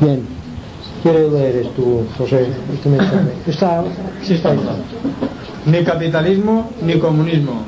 Bien. ¿Quieres leer esto, José? Este mensaje. Sí, está. Ni capitalismo ni comunismo.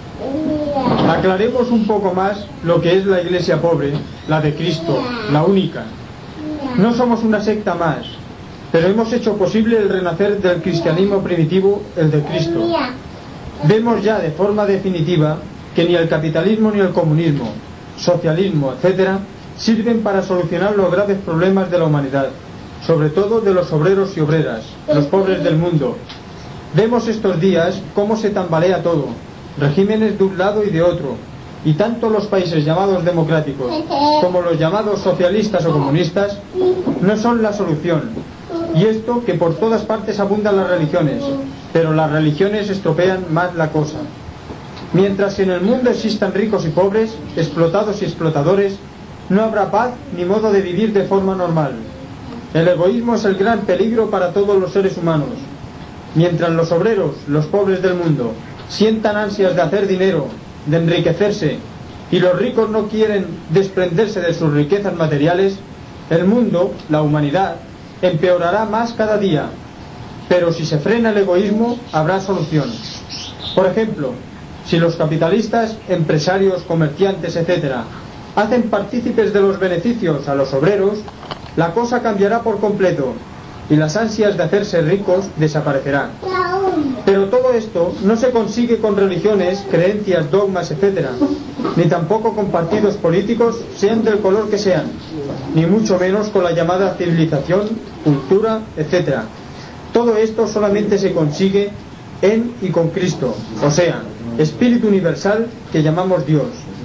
Aclaremos un poco más lo que es la iglesia pobre, la de Cristo, la única. No somos una secta más, pero hemos hecho posible el renacer del cristianismo primitivo, el de Cristo. Vemos ya de forma definitiva que ni el capitalismo ni el comunismo, socialismo, etc., sirven para solucionar los graves problemas de la humanidad, sobre todo de los obreros y obreras, los pobres del mundo. Vemos estos días cómo se tambalea todo, regímenes de un lado y de otro, y tanto los países llamados democráticos como los llamados socialistas o comunistas no son la solución. Y esto que por todas partes abundan las religiones, pero las religiones estropean más la cosa. Mientras en el mundo existan ricos y pobres, explotados y explotadores, no habrá paz ni modo de vivir de forma normal. El egoísmo es el gran peligro para todos los seres humanos. Mientras los obreros, los pobres del mundo, sientan ansias de hacer dinero, de enriquecerse, y los ricos no quieren desprenderse de sus riquezas materiales, el mundo, la humanidad, empeorará más cada día. Pero si se frena el egoísmo, habrá solución. Por ejemplo, si los capitalistas, empresarios, comerciantes, etc., hacen partícipes de los beneficios a los obreros, la cosa cambiará por completo y las ansias de hacerse ricos desaparecerán. Pero todo esto no se consigue con religiones, creencias, dogmas, etc., ni tampoco con partidos políticos, sean del color que sean, ni mucho menos con la llamada civilización, cultura, etc. Todo esto solamente se consigue en y con Cristo, o sea, Espíritu universal que llamamos Dios.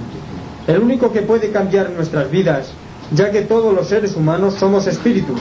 El único que puede cambiar nuestras vidas, ya que todos los seres humanos somos espíritus.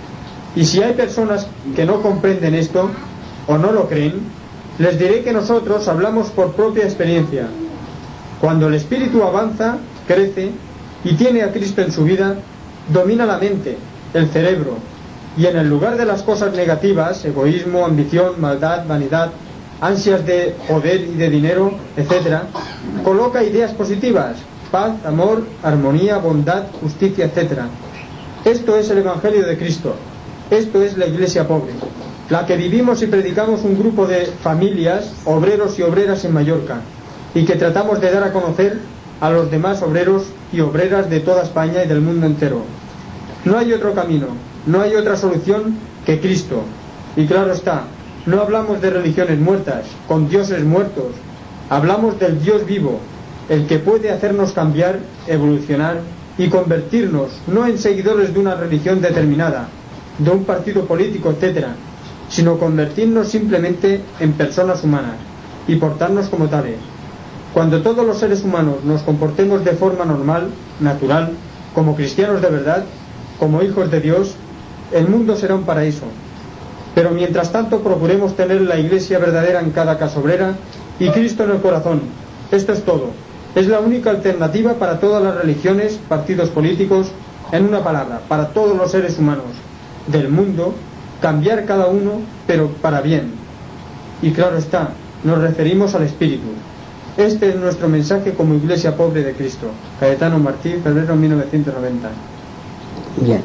Y si hay personas que no comprenden esto, o no lo creen, les diré que nosotros hablamos por propia experiencia. Cuando el espíritu avanza, crece, y tiene a Cristo en su vida, domina la mente, el cerebro, y en el lugar de las cosas negativas, egoísmo, ambición, maldad, vanidad, ansias de poder y de dinero, etc., coloca ideas positivas, paz, amor, armonía, bondad, justicia, etc. Esto es el Evangelio de Cristo. Esto es la iglesia pobre, la que vivimos y predicamos un grupo de familias, obreros y obreras en Mallorca, y que tratamos de dar a conocer a los demás obreros y obreras de toda España y del mundo entero. No hay otro camino, no hay otra solución que Cristo. Y claro está, no hablamos de religiones muertas, con dioses muertos, hablamos del Dios vivo, el que puede hacernos cambiar, evolucionar y convertirnos no en seguidores de una religión determinada, de un partido político, etc., sino convertirnos simplemente en personas humanas y portarnos como tales. Cuando todos los seres humanos nos comportemos de forma normal, natural, como cristianos de verdad, como hijos de Dios, el mundo será un paraíso. Pero mientras tanto procuremos tener la iglesia verdadera en cada casa obrera y Cristo en el corazón. Esto es todo. Es la única alternativa para todas las religiones, partidos políticos, en una palabra, para todos los seres humanos del mundo, cambiar cada uno, pero para bien. Y claro está, nos referimos al Espíritu. Este es nuestro mensaje como Iglesia Pobre de Cristo. Cayetano Martí, febrero 1990. Bien.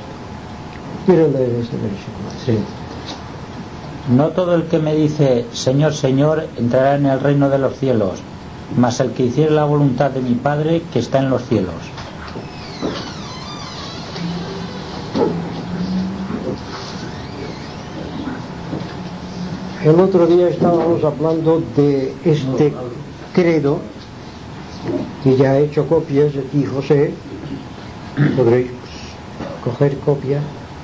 Quiero leer este versículo. Sí. No todo el que me dice Señor, Señor entrará en el reino de los cielos, mas el que hiciere la voluntad de mi Padre que está en los cielos. El otro día estábamos hablando de este credo, que ya he hecho copias aquí, José. Podréis coger copia.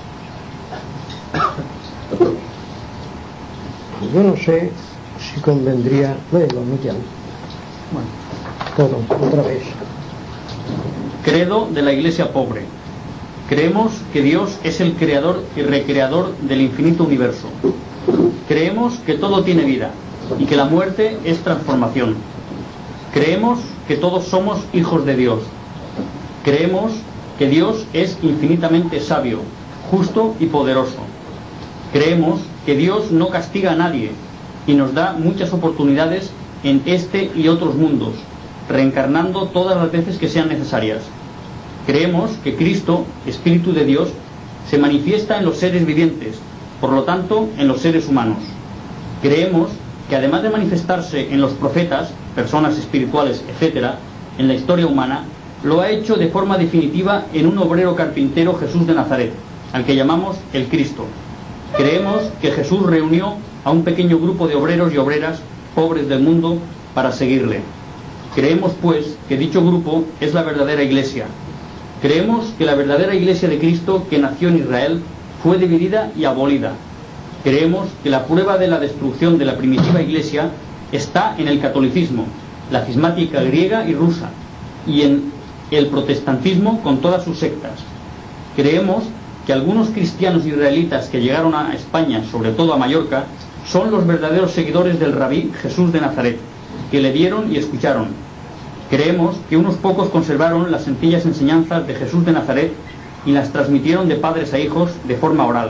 Yo no sé si convendría, léelo, Miguel. Bueno, todo, otra vez. Credo de la Iglesia Pobre. Creemos que Dios es el creador y recreador del infinito universo. Creemos que todo tiene vida y que la muerte es transformación. Creemos que todos somos hijos de Dios. Creemos que Dios es infinitamente sabio, justo y poderoso. Creemos que Dios no castiga a nadie y nos da muchas oportunidades en este y otros mundos, reencarnando todas las veces que sean necesarias. Creemos que Cristo, Espíritu de Dios, Se manifiesta en los seres vivientes, por lo tanto, en los seres humanos. Creemos que además de manifestarse en los profetas, personas espirituales, etc., en la historia humana, lo ha hecho de forma definitiva en un obrero carpintero, Jesús de Nazaret, al que llamamos el Cristo. Creemos que Jesús reunió a un pequeño grupo de obreros y obreras pobres del mundo para seguirle. Creemos, pues, que dicho grupo es la verdadera Iglesia. Creemos que la verdadera Iglesia de Cristo, que nació en Israel, fue dividida y abolida. Creemos que la prueba de la destrucción de la primitiva Iglesia está en el catolicismo, la cismática griega y rusa, y en el protestantismo con todas sus sectas. Creemos que algunos cristianos israelitas que llegaron a España, sobre todo a Mallorca, son los verdaderos seguidores del rabí Jesús de Nazaret, que le vieron y escucharon. Creemos que unos pocos conservaron las sencillas enseñanzas de Jesús de Nazaret y las transmitieron de padres a hijos de forma oral.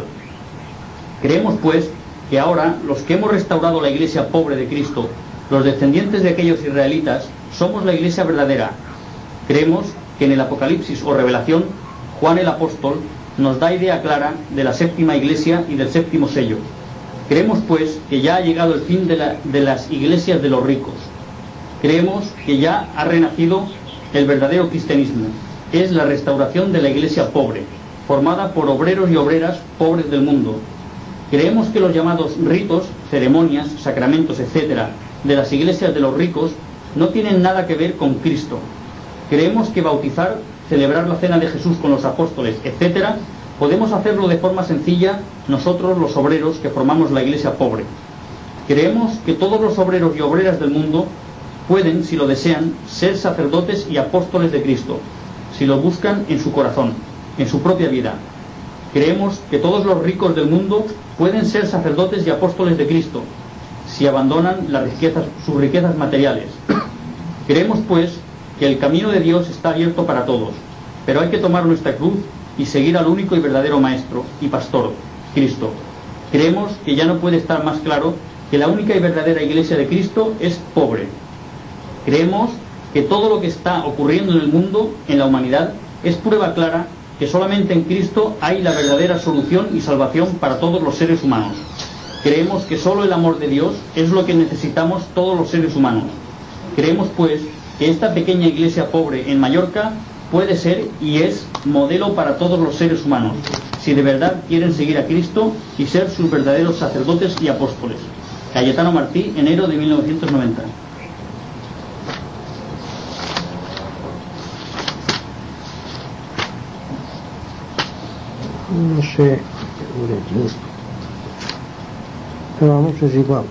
Creemos, pues, que ahora los que hemos restaurado la Iglesia pobre de Cristo, los descendientes de aquellos israelitas, somos la Iglesia verdadera. Creemos que en el Apocalipsis o Revelación, Juan el Apóstol nos da idea clara de la séptima Iglesia y del séptimo sello. Creemos, pues, que ya ha llegado el fin de las iglesias de los ricos. Creemos que ya ha renacido el verdadero cristianismo. Es la restauración de la Iglesia pobre, formada por obreros y obreras pobres del mundo. Creemos que los llamados ritos, ceremonias, sacramentos, etc., de las iglesias de los ricos no tienen nada que ver con Cristo. Creemos que bautizar, celebrar la cena de Jesús con los apóstoles, etc., podemos hacerlo de forma sencilla nosotros los obreros que formamos la Iglesia pobre. Creemos que todos los obreros y obreras del mundo pueden, si lo desean, ser sacerdotes y apóstoles de Cristo, si lo buscan en su corazón, en su propia vida. Creemos que todos los ricos del mundo pueden ser sacerdotes y apóstoles de Cristo, si abandonan sus riquezas materiales. Creemos, pues, que el camino de Dios está abierto para todos, pero hay que tomar nuestra cruz y seguir al único y verdadero Maestro y Pastor, Cristo. Creemos que ya no puede estar más claro que la única y verdadera Iglesia de Cristo es pobre. Creemos que todo lo que está ocurriendo en el mundo, en la humanidad, es prueba clara que solamente en Cristo hay la verdadera solución y salvación para todos los seres humanos. Creemos que solo el amor de Dios es lo que necesitamos todos los seres humanos. Creemos, pues, que esta pequeña iglesia pobre en Mallorca puede ser y es modelo para todos los seres humanos, si de verdad quieren seguir a Cristo y ser sus verdaderos sacerdotes y apóstoles. Cayetano Martí, enero de 1990. No sé, pero vamos, es igual.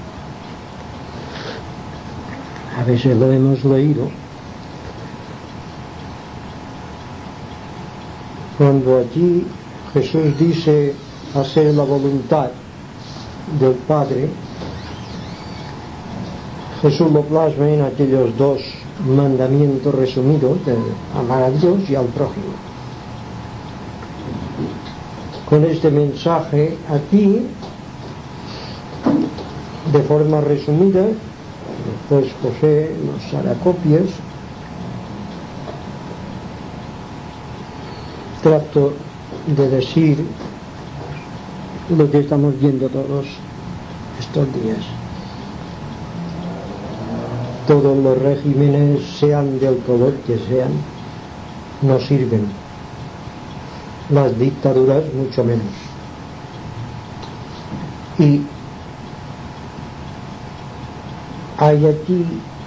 A veces lo hemos leído cuando allí Jesús dice hacer la voluntad del Padre. Jesús lo plasma en aquellos dos mandamientos resumidos de amar a Dios y al prójimo. Con este mensaje aquí, de forma resumida, después José nos hará copias, trato de decir lo que estamos viendo todos estos días. Todos los regímenes, sean del color que sean, no sirven. Las dictaduras mucho menos. Y hay aquí,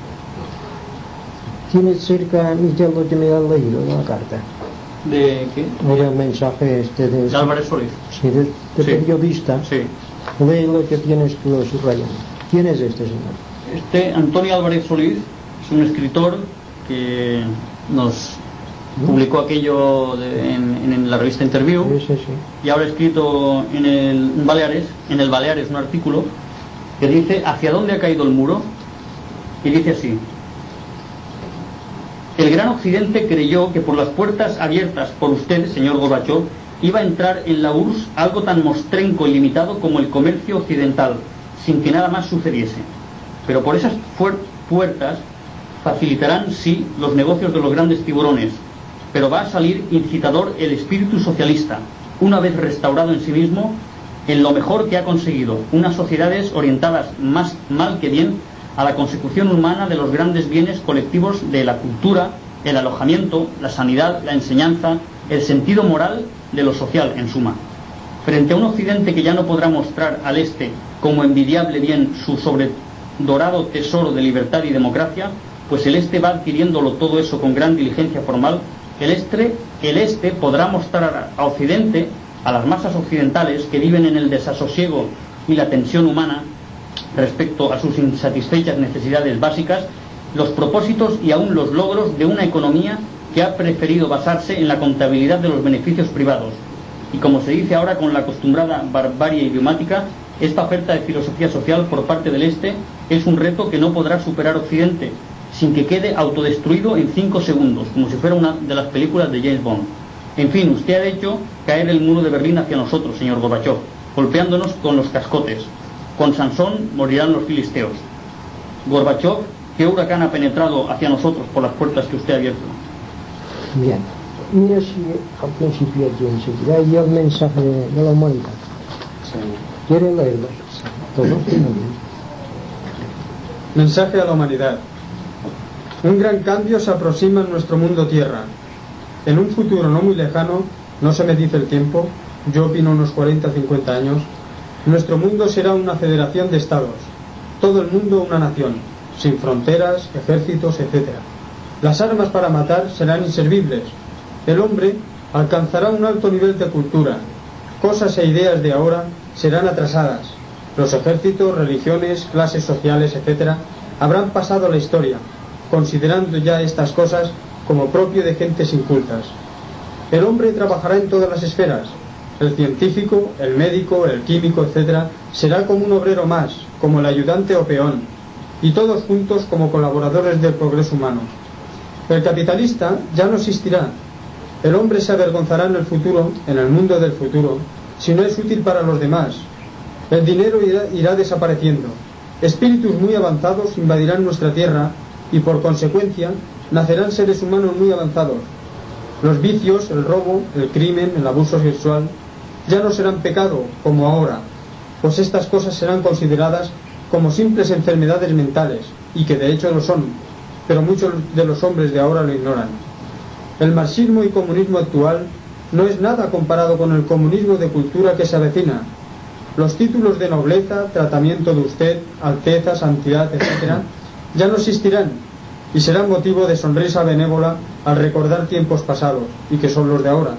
tienes cerca, Miguel, lo que me has leído la carta. ¿De qué? Mira el mensaje este de Álvarez Solís. Sí, de Sí. periodista. Sí. Lee lo que tienes tú subrayado. ¿Quién es este señor? Este Antonio Álvarez Solís es un escritor que nos publicó aquello en la revista Interview, Sí. y ahora ha escrito en el Baleares un artículo que dice ¿hacia dónde ha caído el muro? Y dice así: el gran occidente creyó que por las puertas abiertas por usted, señor Gorbachov, iba a entrar en la URSS algo tan mostrenco y limitado como el comercio occidental, sin que nada más sucediese. Pero por esas puertas facilitarán, sí, los negocios de los grandes tiburones, pero va a salir incitador el espíritu socialista, una vez restaurado en sí mismo, en lo mejor que ha conseguido, unas sociedades orientadas más mal que bien a la consecución humana de los grandes bienes colectivos de la cultura, el alojamiento, la sanidad, la enseñanza, el sentido moral de lo social, en suma. Frente a un Occidente que ya no podrá mostrar al Este como envidiable bien su sobredorado tesoro de libertad y democracia, pues el Este va adquiriéndolo todo eso con gran diligencia formal, el Este podrá mostrar a Occidente, a las masas occidentales que viven en el desasosiego y la tensión humana respecto a sus insatisfechas necesidades básicas, los propósitos y aún los logros de una economía que ha preferido basarse en la contabilidad de los beneficios privados. Y como se dice ahora con la acostumbrada barbarie idiomática, esta oferta de filosofía social por parte del Este es un reto que no podrá superar Occidente, sin que quede autodestruido en 5 segundos, como si fuera una de las películas de James Bond. En fin, usted ha hecho caer el muro de Berlín hacia nosotros, señor Gorbachov, golpeándonos con los cascotes. Con Sansón morirán los filisteos. Gorbachov, ¿qué huracán ha penetrado hacia nosotros por las puertas que usted ha abierto? Bien, mira si al principio aquí enseguida hay el mensaje de la humanidad. ¿Quiere leerlo? Todos. Mensaje a la humanidad. Un gran cambio se aproxima en nuestro mundo tierra. En un futuro no muy lejano, no se me dice el tiempo, yo opino unos 40-50 años, nuestro mundo será una federación de estados, todo el mundo una nación, sin fronteras, ejércitos, etc. Las armas para matar serán inservibles. El hombre alcanzará un alto nivel de cultura. Cosas e ideas de ahora serán atrasadas. Los ejércitos, religiones, clases sociales, etc. habrán pasado a la historia, considerando ya estas cosas como propio de gentes incultas. El hombre trabajará en todas las esferas. El científico, el médico, el químico, etc. será como un obrero más, como el ayudante o peón, y todos juntos como colaboradores del progreso humano. El capitalista ya no existirá. El hombre se avergonzará en el futuro, en el mundo del futuro, si no es útil para los demás. El dinero irá desapareciendo. Espíritus muy avanzados invadirán nuestra tierra y por consecuencia nacerán seres humanos muy avanzados. Los vicios, el robo, el crimen, el abuso sexual ya no serán pecado como ahora, pues estas cosas serán consideradas como simples enfermedades mentales, y que de hecho lo son, pero muchos de los hombres de ahora lo ignoran. El marxismo y comunismo actual no es nada comparado con el comunismo de cultura que se avecina. Los títulos de nobleza, tratamiento de usted, alteza, santidad, etc., ya no existirán, y serán motivo de sonrisa benévola al recordar tiempos pasados, y que son los de ahora.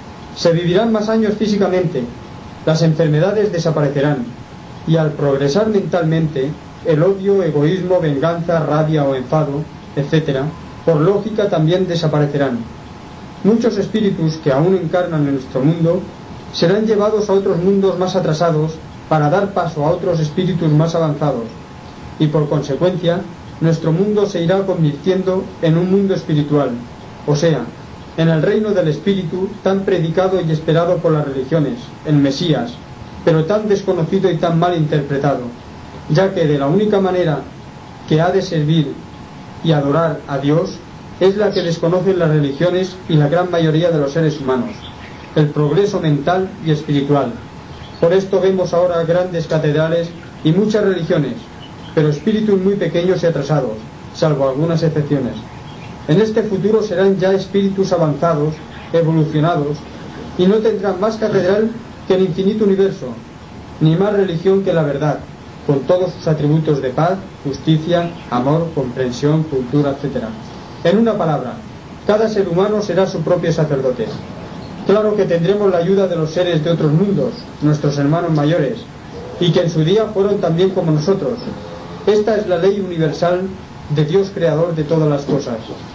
Se vivirán más años físicamente, las enfermedades desaparecerán, y al progresar mentalmente, el odio, egoísmo, venganza, rabia o enfado, etc., por lógica también desaparecerán. Muchos espíritus que aún encarnan en nuestro mundo serán llevados a otros mundos más atrasados para dar paso a otros espíritus más avanzados, y por consecuencia nuestro mundo se irá convirtiendo en un mundo espiritual, o sea, en el reino del espíritu tan predicado y esperado por las religiones, el Mesías, pero tan desconocido y tan mal interpretado, ya que de la única manera que ha de servir y adorar a Dios es la que desconocen las religiones y la gran mayoría de los seres humanos, el progreso mental y espiritual. Por esto vemos ahora grandes catedrales y muchas religiones, pero espíritus muy pequeños y atrasados, salvo algunas excepciones. En este futuro serán ya espíritus avanzados, evolucionados, y no tendrán más catedral que el infinito universo, ni más religión que la verdad, con todos sus atributos de paz, justicia, amor, comprensión, cultura, etc. En una palabra, cada ser humano será su propio sacerdote. Claro que tendremos la ayuda de los seres de otros mundos, nuestros hermanos mayores, y que en su día fueron también como nosotros. Esta es la ley universal de Dios creador de todas las cosas.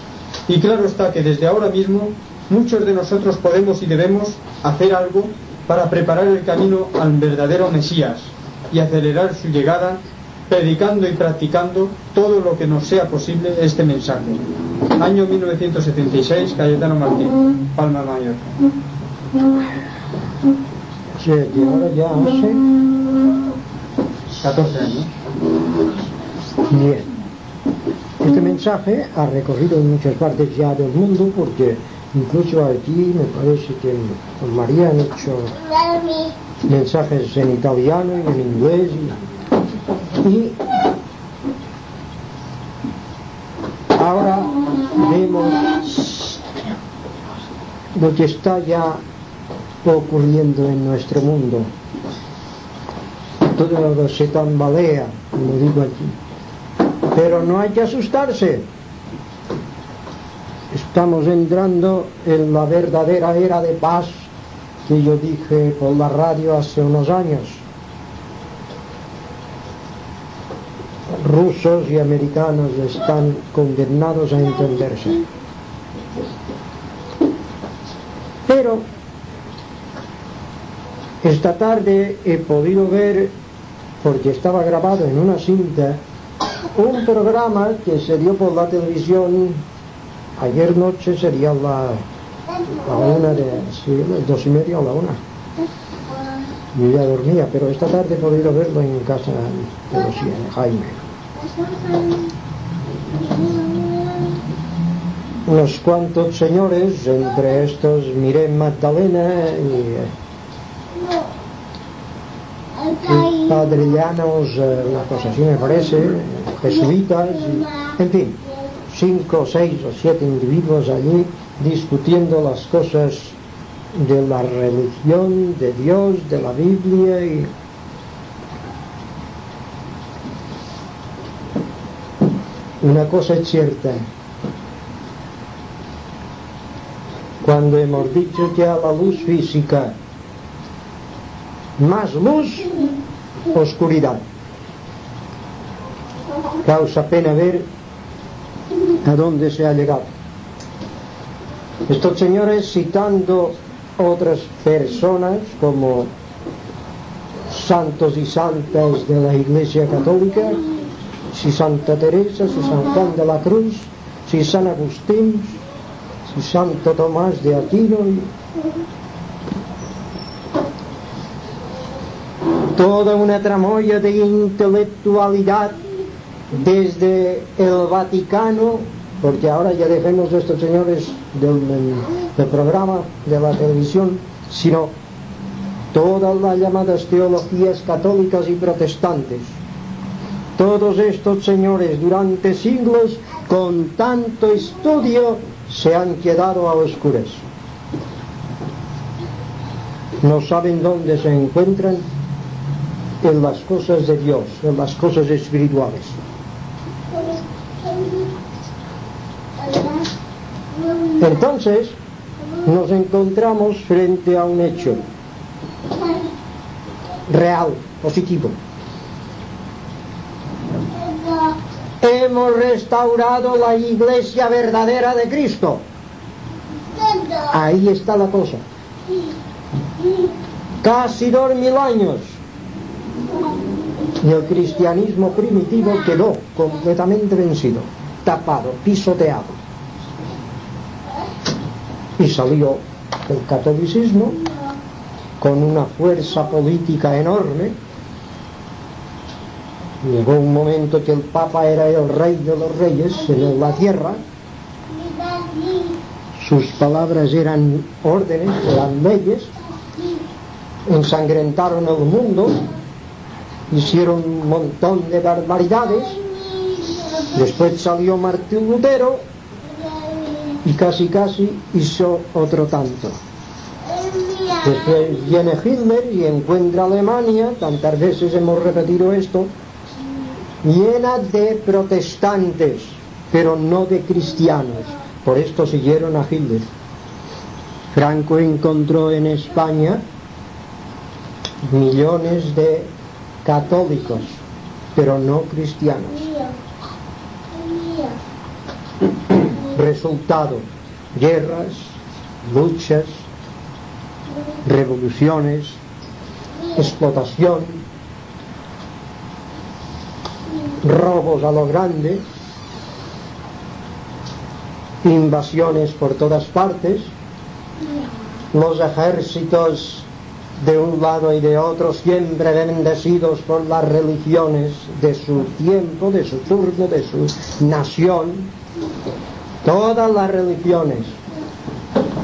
Y claro está que desde ahora mismo muchos de nosotros podemos y debemos hacer algo para preparar el camino al verdadero Mesías y acelerar su llegada, predicando y practicando todo lo que nos sea posible este mensaje. Año 1976, Cayetano Martín, Palma Mayor. Sí, y ahora ya hace 14 años. Bien. Este mensaje ha recorrido muchas partes ya del mundo porque Incluso aquí me parece que con María han hecho mensajes en italiano y en inglés y ahora vemos lo que está ya ocurriendo en nuestro mundo. Todo se tambalea, como digo aquí, pero no hay que asustarse. Estamos entrando en la verdadera era de paz que yo dije por la radio hace unos años. Rusos y americanos están condenados a entenderse. Pero esta tarde he podido ver, porque estaba grabado en una cinta, un programa que se dio por la televisión ayer noche, sería la 1 de, sí, las 2:30 o la 1. Yo ya dormía, pero esta tarde he podido verlo en casa de los Jaime. Unos cuantos señores, entre estos Miré Magdalena y padrillanos, una cosa así me parece, jesuitas, en fin, 5, 6 o 7 individuos allí discutiendo las cosas de la religión, de Dios, de la Biblia y una cosa es cierta. Cuando hemos dicho que a la luz física más luz, oscuridad, causa pena ver a dónde se ha llegado. Estos señores, citando otras personas como santos y santas de la Iglesia Católica, si Santa Teresa, si San Juan de la Cruz, si San Agustín, si Santo Tomás de Aquino, toda una tramoya de intelectualidad desde el Vaticano, porque ahora ya dejemos de estos señores del programa de la televisión, sino todas las llamadas teologías católicas y protestantes. Todos estos señores durante siglos con tanto estudio se han quedado a oscuras. No saben dónde se encuentran, en las cosas de Dios, en las cosas espirituales. Entonces nos encontramos frente a un hecho real, positivo. Hemos restaurado la iglesia verdadera de Cristo. Ahí está la cosa. Casi 2000 años y el cristianismo primitivo quedó completamente vencido, tapado, pisoteado. Y salió el catolicismo con una fuerza política enorme. Llegó un momento que el Papa era el rey de los reyes en la tierra. Sus palabras eran órdenes, eran leyes. Ensangrentaron el mundo, hicieron un montón de barbaridades. Después salió Martín Lutero y casi hizo otro tanto. Después viene Hitler y encuentra Alemania, tantas veces hemos repetido esto, llena de protestantes, pero no de cristianos. Por esto siguieron a Hitler. Franco encontró en España millones de católicos, pero no cristianos. Resultado: guerras, luchas, revoluciones, explotación, robos a lo grande, invasiones por todas partes, los ejércitos de un lado y de otro siempre bendecidos por las religiones de su tiempo, de su turno, de su nación. Todas las religiones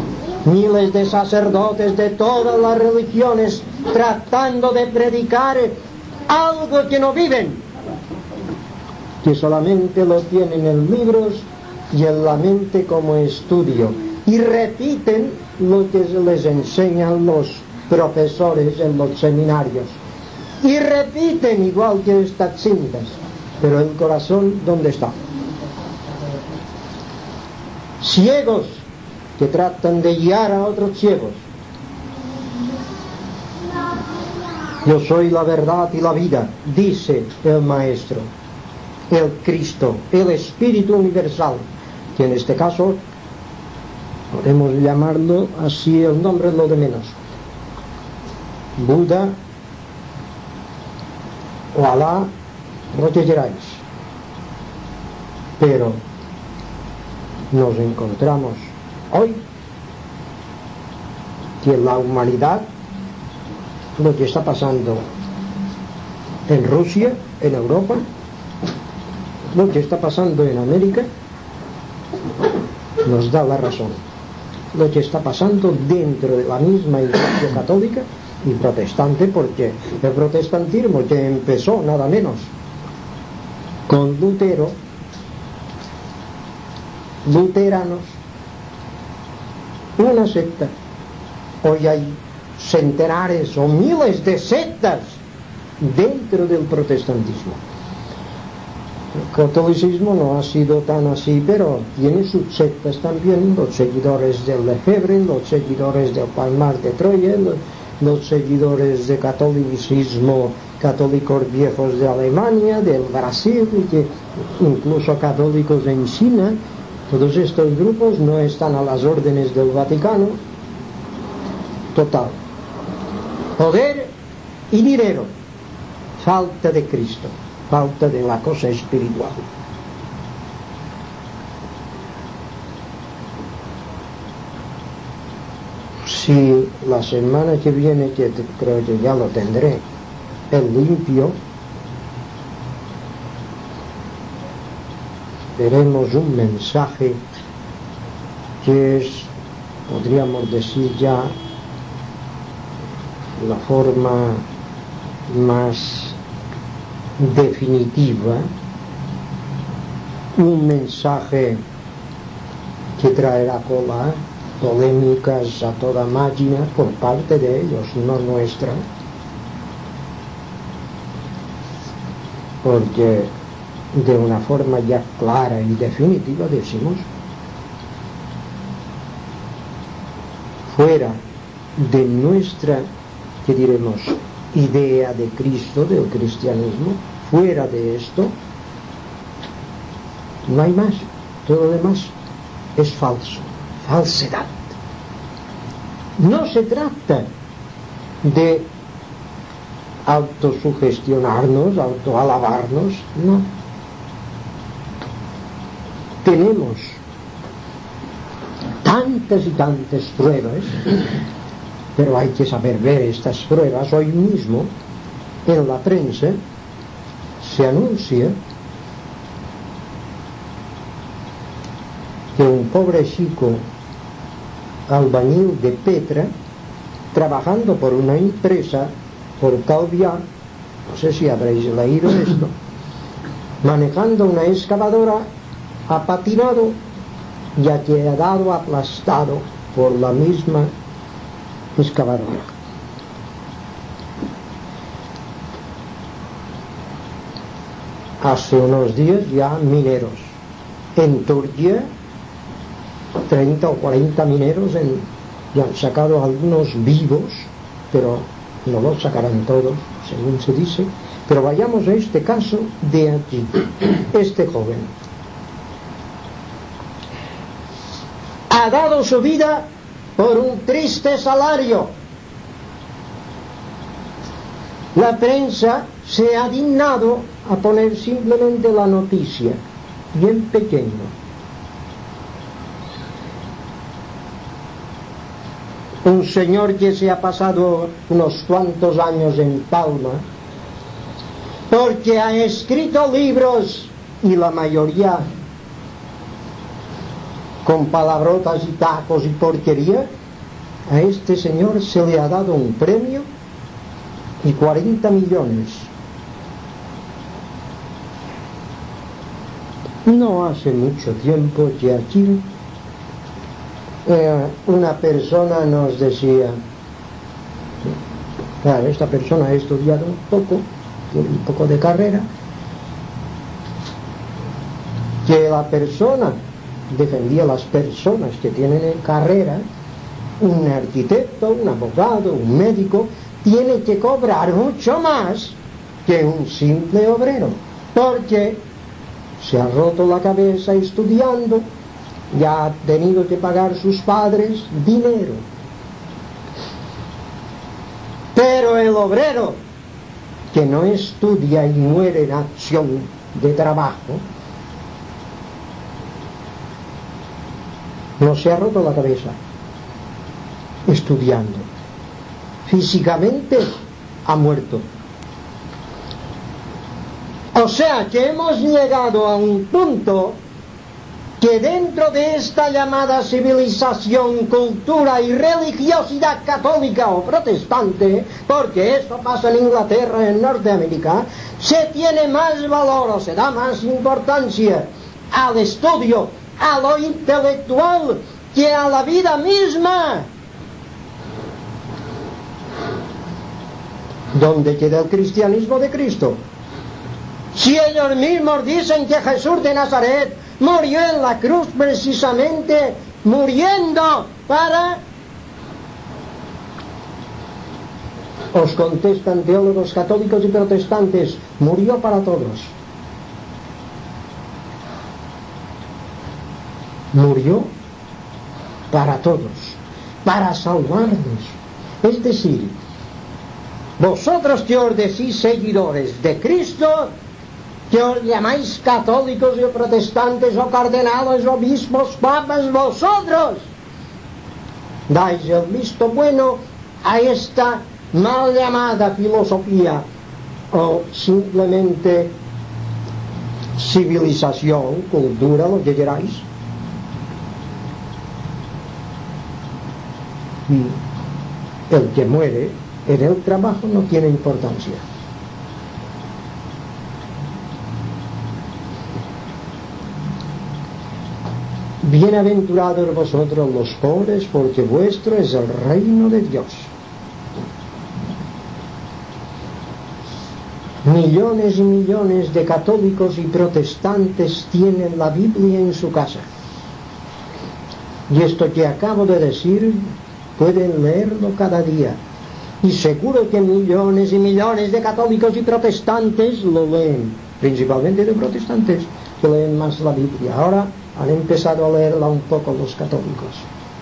miles de sacerdotes de todas las religiones tratando de predicar algo que no viven, que solamente lo tienen en libros y en la mente como estudio, y repiten lo que les enseñan los profesores en los seminarios, y repiten igual que estas cintas, pero el corazón, ¿dónde está? Ciegos que tratan de guiar a otros ciegos. Yo soy la verdad y la vida, dice el Maestro, el Cristo, el Espíritu Universal, que en este caso podemos llamarlo así, el nombre es lo de menos, Buda o Alá, lo que queráis. Pero nos encontramos hoy que la humanidad, lo que está pasando en Rusia, en Europa, lo que está pasando en América, nos da la razón. Lo que está pasando dentro de la misma Iglesia católica y protestante, porque el protestantismo, que empezó nada menos con Lutero, luteranos, una secta. Hoy hay centenares o miles de sectas dentro del protestantismo. El catolicismo no ha sido tan así, pero tiene sus sectas también, los seguidores del Lefebvre, los seguidores del Palmar de Troya, los seguidores de catolicismo, católicos viejos de Alemania, del Brasil, que incluso católicos en China. Todos estos grupos no están a las órdenes del Vaticano. Total. Poder y dinero. Falta de Cristo. Falta de la cosa espiritual. Si la semana que viene, que creo que ya lo tendré, el limpio, veremos un mensaje que es, podríamos decir ya, la forma más definitiva, un mensaje que traerá cola, polémicas a toda máquina por parte de ellos, no nuestra, porque de una forma ya clara y definitiva decimos: fuera de nuestra, que diremos, idea de Cristo, del cristianismo, fuera de esto no hay más. Todo lo demás es falso, falsedad. No se trata de autosugestionarnos, autoalabarnos, no. Tenemos tantas y tantas pruebas, pero hay que saber ver estas pruebas. Hoy mismo en la prensa se anuncia que un pobre chico albañil de Petra, trabajando por una empresa por Calviá, no sé si habréis leído esto, manejando una excavadora, ha patinado y ha quedado aplastado por la misma excavadora. Hace unos días ya mineros en Turquía, 30 o 40 mineros ya han sacado algunos vivos, pero no los sacarán todos, según se dice. Pero vayamos a este caso de aquí. Este joven ha dado su vida por un triste salario. La prensa se ha dignado a poner simplemente la noticia, bien pequeño. Un señor que se ha pasado unos cuantos años en Palma, porque ha escrito libros, y la mayoría con palabrotas y tacos y porquería, a este señor se le ha dado un premio y 40 millones. No hace mucho tiempo que aquí una persona nos decía, claro, esta persona ha estudiado un poco de carrera, que la persona defendía a las personas que tienen en carrera, un arquitecto, un abogado, un médico, tiene que cobrar mucho más que un simple obrero, porque se ha roto la cabeza estudiando, ya ha tenido que pagar sus padres dinero. Pero el obrero que no estudia y muere en acción de trabajo, no se ha roto la cabeza estudiando, físicamente ha muerto. O sea que hemos llegado a un punto que dentro de esta llamada civilización, cultura y religiosidad católica o protestante, porque esto pasa en Inglaterra, en Norteamérica, se tiene más valor o se da más importancia al estudio, a lo intelectual, que a la vida misma. ¿Dónde queda el cristianismo de Cristo? Si ellos mismos dicen que Jesús de Nazaret murió en la cruz precisamente muriendo para... Os contestan teólogos católicos y protestantes, murió para todos. Murió para todos, para salvarnos. Es decir, vosotros que os decís seguidores de Cristo, que os llamáis católicos y protestantes o cardenales, obispos, papas, vosotros dais el visto bueno a esta mal llamada filosofía o simplemente civilización, cultura, lo que queráis. Y el que muere en el trabajo no tiene importancia. Bienaventurados vosotros los pobres, porque vuestro es el reino de Dios. Millones y millones de católicos y protestantes tienen la Biblia en su casa. Y esto que acabo de decir, pueden leerlo cada día. Y seguro que millones y millones de católicos y protestantes lo leen, principalmente de protestantes, que leen más la Biblia. Ahora han empezado a leerla un poco los católicos.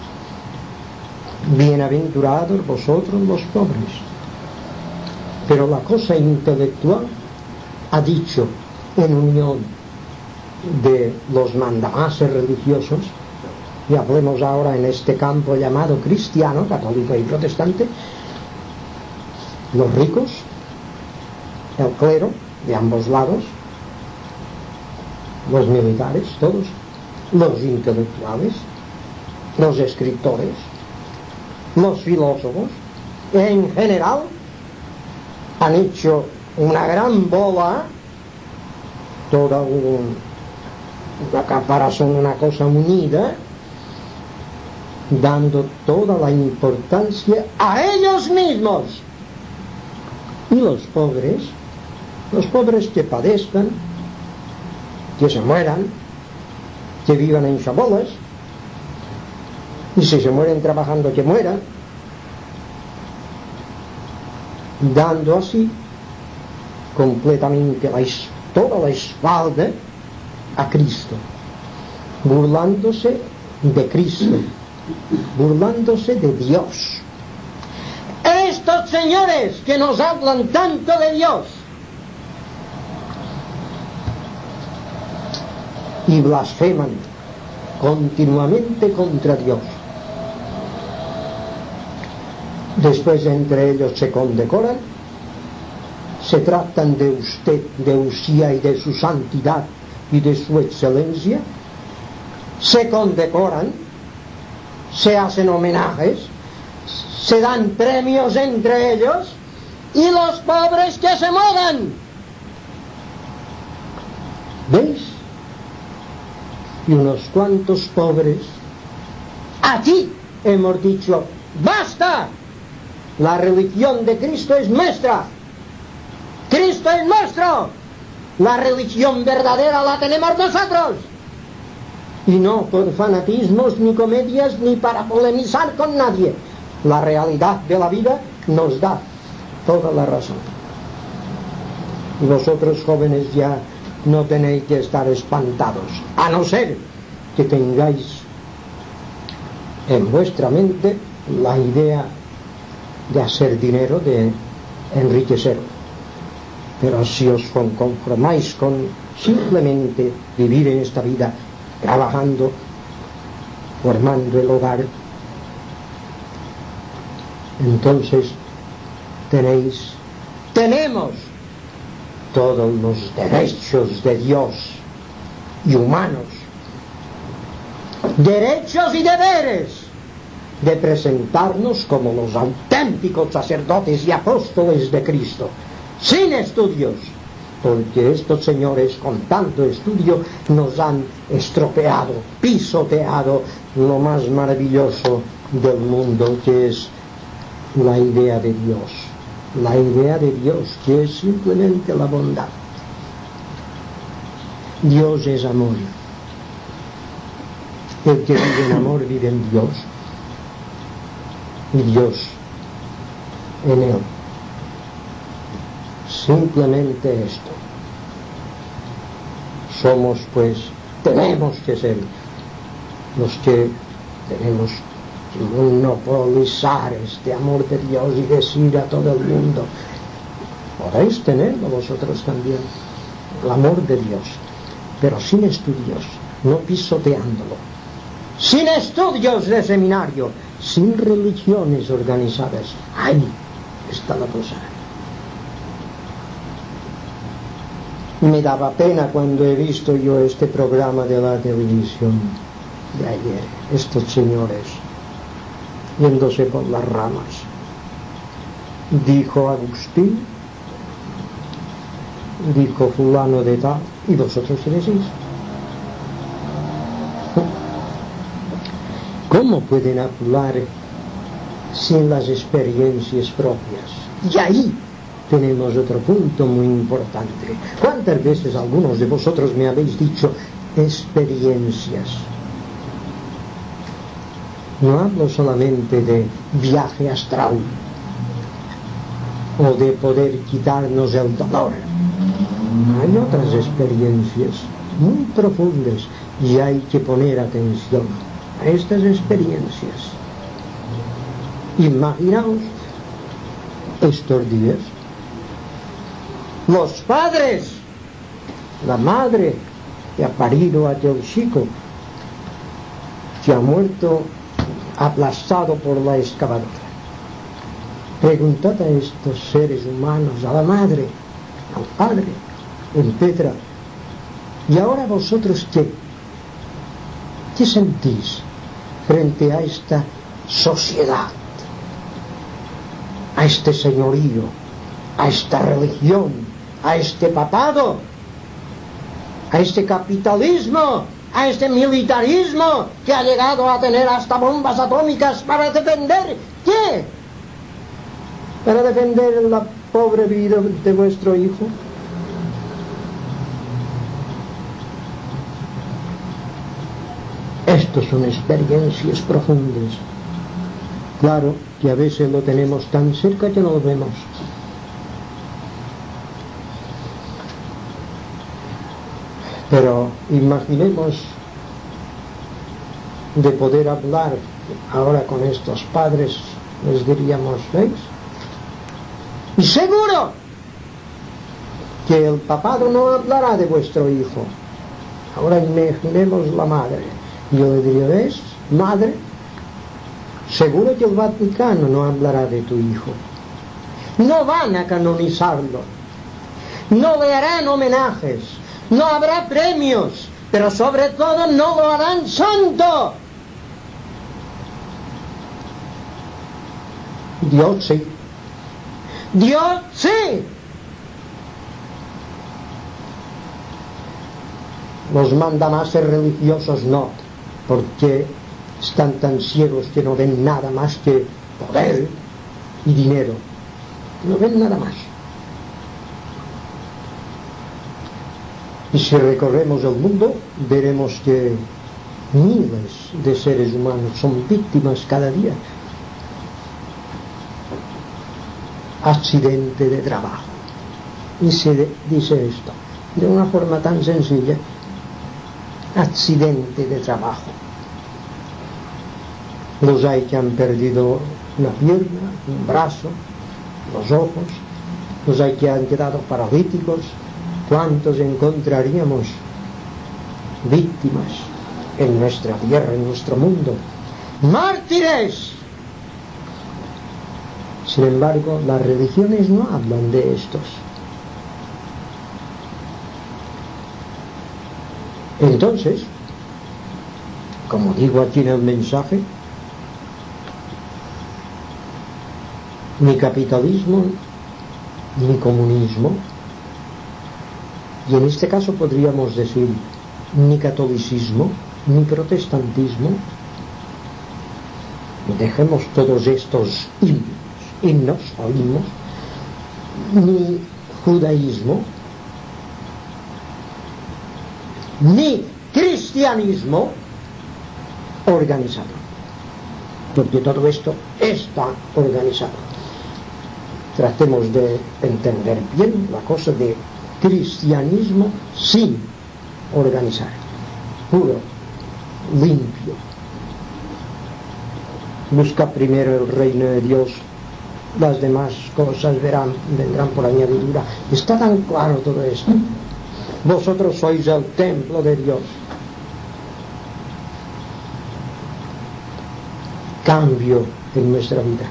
Bienaventurados vosotros los pobres. Pero la cosa intelectual ha dicho, en unión de los mandamases religiosos, y hablemos ahora en este campo llamado cristiano, católico y protestante, los ricos, el clero de ambos lados, los militares, todos, los intelectuales, los escritores, los filósofos, en general han hecho una gran bola, toda una caparazón, una cosa unida, dando toda la importancia a ellos mismos. Y los pobres que padezcan, que se mueran, que vivan en chabolas, y si se mueren trabajando, que mueran, dando así completamente toda la espalda a Cristo, burlándose de Cristo, burlándose de Dios. Estos señores que nos hablan tanto de Dios y blasfeman continuamente contra Dios, después entre ellos se condecoran, se tratan de usted, de usía y de su santidad y de su excelencia, se condecoran, se hacen homenajes, se dan premios entre ellos y los pobres que se mueran. ¿Veis? Y unos cuantos pobres, aquí hemos dicho, ¡basta! La religión de Cristo es nuestra. Cristo es nuestro. La religión verdadera la tenemos nosotros. Y no por fanatismos, ni comedias, ni para polemizar con nadie. La realidad de la vida nos da toda la razón. Y vosotros jóvenes ya no tenéis que estar espantados, a no ser que tengáis en vuestra mente la idea de hacer dinero, de enriquecer. Pero si os conformáis con simplemente vivir en esta vida trabajando, formando el hogar, entonces tenemos todos los derechos de Dios y humanos, derechos y deberes de presentarnos como los auténticos sacerdotes y apóstoles de Cristo, sin estudios, porque estos señores con tanto estudio nos han estropeado, pisoteado lo más maravilloso del mundo, que es la idea de Dios. La idea de Dios, que es simplemente la bondad. Dios es amor. El que vive en amor vive en Dios, y Dios en él. Simplemente esto. Somos, pues, tenemos que ser los que tenemos que monopolizar este amor de Dios y decir a todo el mundo: podéis tenerlo vosotros también, el amor de Dios, pero sin estudios, no pisoteándolo, sin estudios de seminario, sin religiones organizadas. Ahí está la cosa. Me daba pena cuando he visto yo este programa de la televisión de ayer, estos señores yéndose por las ramas. Dijo Agustín, dijo fulano de tal, y vosotros qué decís. ¿Cómo pueden hablar sin las experiencias propias? Y ahí tenemos otro punto muy importante. ¿Cuántas veces algunos de vosotros me habéis dicho experiencias? No hablo solamente de viaje astral o de poder quitarnos el dolor. Hay otras experiencias muy profundas y hay que poner atención a estas experiencias. Imaginaos estos días, los padres, la madre que ha parido a aquel chico que ha muerto aplastado por la excavadora. Preguntad a estos seres humanos, a la madre, al padre, en Petra: ¿y ahora vosotros qué? ¿Qué sentís frente a esta sociedad, a este señorío, a esta religión, a este papado, a este capitalismo, a este militarismo que ha llegado a tener hasta bombas atómicas para defender? ¿Qué? ¿Para defender la pobre vida de vuestro hijo? Estas son experiencias profundas. Claro que a veces lo tenemos tan cerca que no lo vemos. Pero imaginemos de poder hablar ahora con estos padres, les diríamos: ¿veis? Y seguro que el papado no hablará de vuestro hijo. Ahora imaginemos la madre. Yo le diría: ¿ves, madre? Seguro que el Vaticano no hablará de tu hijo. No van a canonizarlo. No le harán homenajes. No habrá premios. Pero sobre todo no lo harán santo. Dios sí. Dios sí. Los mandamases religiosos no, porque están tan ciegos que no ven nada más que poder y dinero. No ven nada más. Y si recorremos el mundo, veremos que miles de seres humanos son víctimas cada día. Accidente de trabajo. Y se dice esto de una forma tan sencilla: accidente de trabajo. Los hay que han perdido una pierna, un brazo, los ojos, los hay que han quedado paralíticos. ¿Cuántos encontraríamos víctimas en nuestra tierra, en nuestro mundo? ¡Mártires! Sin embargo, las religiones no hablan de estos. Entonces, como digo aquí en el mensaje, ni capitalismo ni comunismo, y en este caso podríamos decir ni catolicismo ni protestantismo, dejemos todos estos himnos o himnos, ni judaísmo ni cristianismo organizado, porque todo esto está organizado. Tratemos de entender bien la cosa de cristianismo sin organizar, puro, limpio. Busca primero el reino de Dios, las demás cosas vendrán por añadidura. Está tan claro todo esto. Vosotros sois el templo de Dios. Cambio en nuestra vida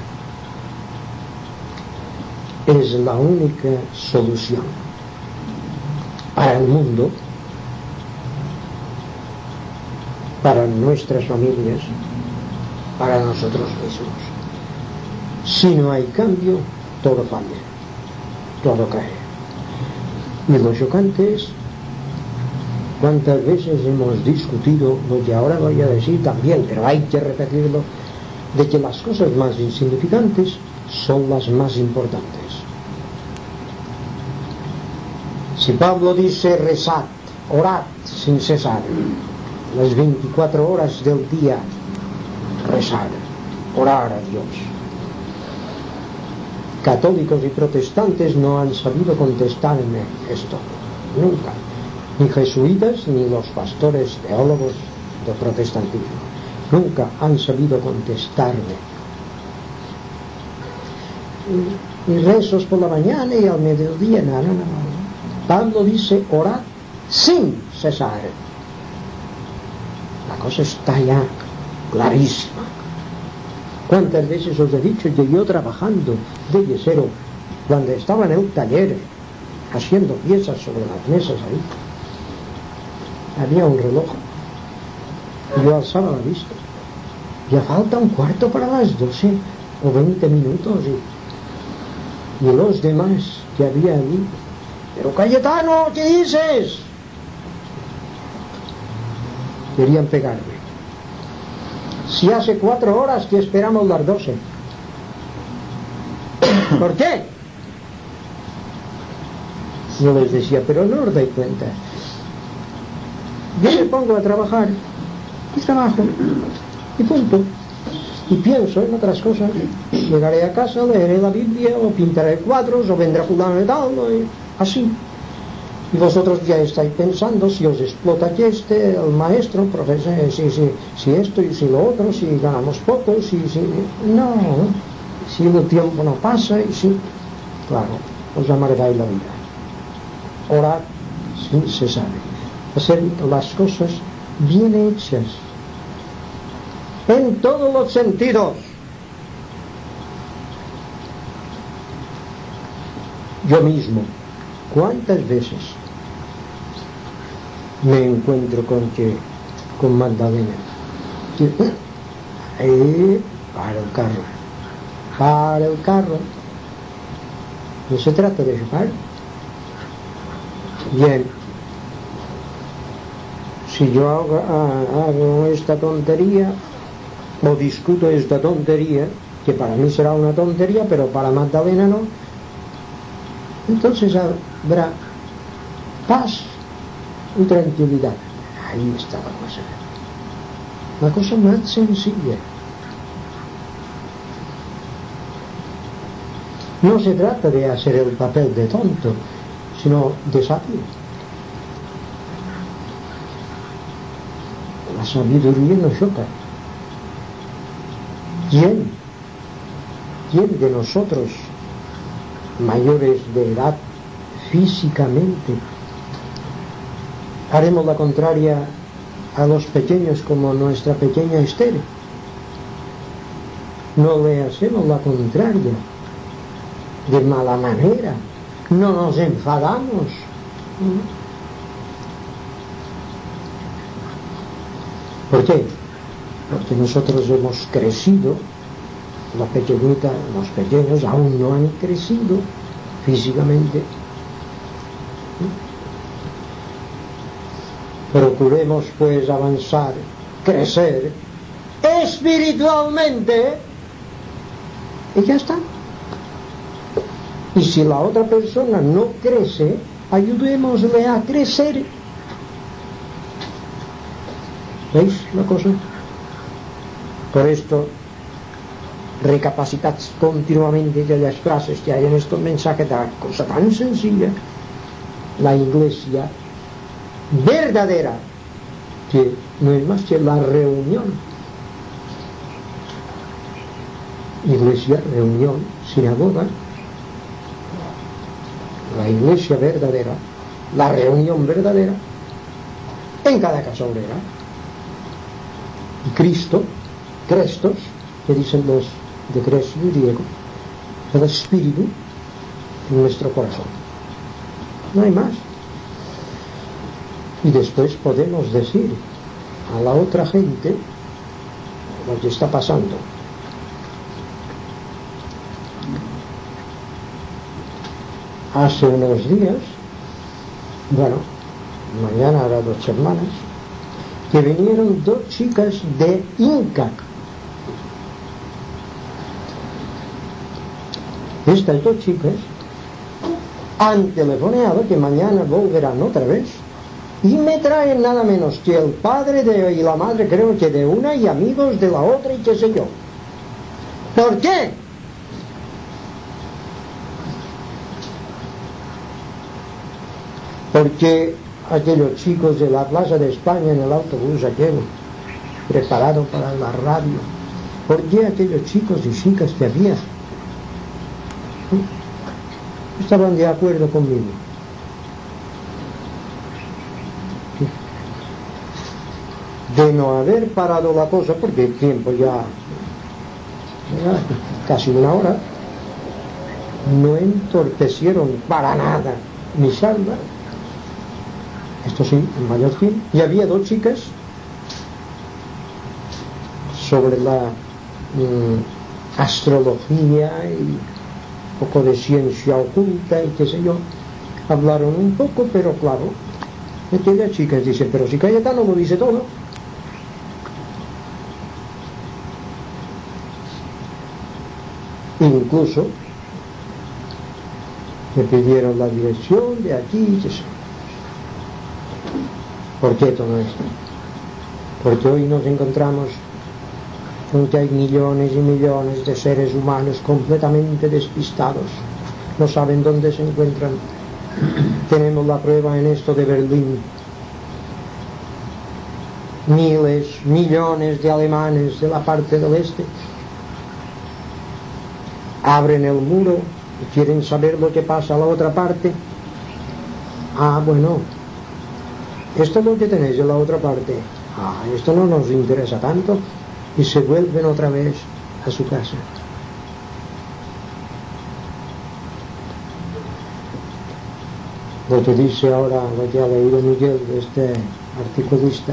es la única solución para el mundo, para nuestras familias, para nosotros mismos. Si no hay cambio, todo falla, todo cae. Y lo chocante es cuántas veces hemos discutido, lo que ahora voy a decir también, pero hay que repetirlo, de que las cosas más insignificantes son las más importantes. Si Pablo dice rezad, orad sin cesar, las 24 horas del día, rezar, orar a Dios. Católicos y protestantes no han sabido contestarme esto, nunca. Ni jesuitas ni los pastores teólogos del protestantismo nunca han sabido contestarme. Y rezos por la mañana y al mediodía, no. Pablo dice orad sin cesar. La cosa está ya clarísima. ¿Cuántas veces os he dicho que yo trabajando de yesero, cuando estaba en el taller haciendo piezas sobre las mesas ahí, había un reloj y yo alzaba la vista, ya falta un cuarto para las 12 o 20 minutos y los demás que había allí, pero Cayetano, ¿qué dices? Querían pegarme. Si hace 4 horas que esperamos las 12. ¿Por qué? Yo les decía, pero no os dais cuenta. Yo me pongo a trabajar y trabajo y punto. Y pienso en otras cosas. Llegaré a casa, leeré la Biblia o pintaré cuadros o vendrá fulano de tal, así. Y vosotros ya estáis pensando si os explota aquí el maestro, el profesor, si esto y si lo otro, si ganamos poco, no, si el tiempo no pasa y si, claro, os amargáis la vida. Orad sin cesar, hacer las cosas bien hechas, en todos los sentidos. Yo mismo, ¿cuántas veces me encuentro con Magdalena? Ahí para el carro, para el carro. No se trata de chocar. Bien, si yo hago esta tontería o discuto esta tontería, que para mí será una tontería, pero para Magdalena no, entonces habrá paz y tranquilidad. Ahí está la cosa más sencilla. No se trata de hacer el papel de tonto, sino de sabio. La sabiduría no choca. ¿Quién de nosotros, mayores de edad físicamente, haremos la contraria a los pequeños como nuestra pequeña Esther? No le hacemos la contraria de mala manera, no nos enfadamos. ¿Por qué? Porque nosotros hemos crecido, la pequeñita, los pequeños aún no han crecido físicamente. Procuremos pues avanzar, crecer espiritualmente y ya está. Y si la otra persona no crece, ayudémosle a crecer. ¿Veis la cosa? Por esto, recapacitad continuamente de las frases que hay en estos mensajes de la cosa tan sencilla. La Iglesia verdadera, que no es más que la reunión. Iglesia, reunión, sinagoga. La Iglesia verdadera, la reunión verdadera, en cada casa obrera. Y Cristo, Crestos, que dicen los de Grecia y griego, el Espíritu en nuestro corazón. No hay más. Y después podemos decir a la otra gente lo que está pasando. Hace unos días, bueno, mañana hará 2 semanas, que vinieron 2 chicas de Inca. Estas 2 chicas han telefoneado que mañana volverán otra vez y me traen nada menos que el padre y la madre, creo que de una, y amigos de la otra, y qué sé yo. ¿Por qué? Porque aquellos chicos de la Plaza de España en el autobús aquel preparado para la radio, ¿por qué aquellos chicos y chicas que había estaban de acuerdo conmigo? De no haber parado la cosa, porque el tiempo ya casi 1 hora, no entorpecieron para nada mi salva. Esto sí, en Mallorquín. Y había 2 chicas sobre la astrología y un poco de ciencia oculta y qué sé yo. Hablaron un poco, pero claro, aquellas chicas dicen, pero si Cayetano lo dice todo. Incluso me pidieron la dirección de aquí, qué sé. ¿Por qué todo esto? Porque hoy nos encontramos con que hay millones y millones de seres humanos completamente despistados, no saben dónde se encuentran. Tenemos la prueba en esto de Berlín. Miles, millones de alemanes de la parte del este abren el muro y quieren saber lo que pasa a la otra parte. Ah, bueno, esto es lo que tenéis en la otra parte. Ah, esto no nos interesa tanto, y se vuelven otra vez a su casa. Lo que dice ahora, lo que ha leído Miguel de este articulista,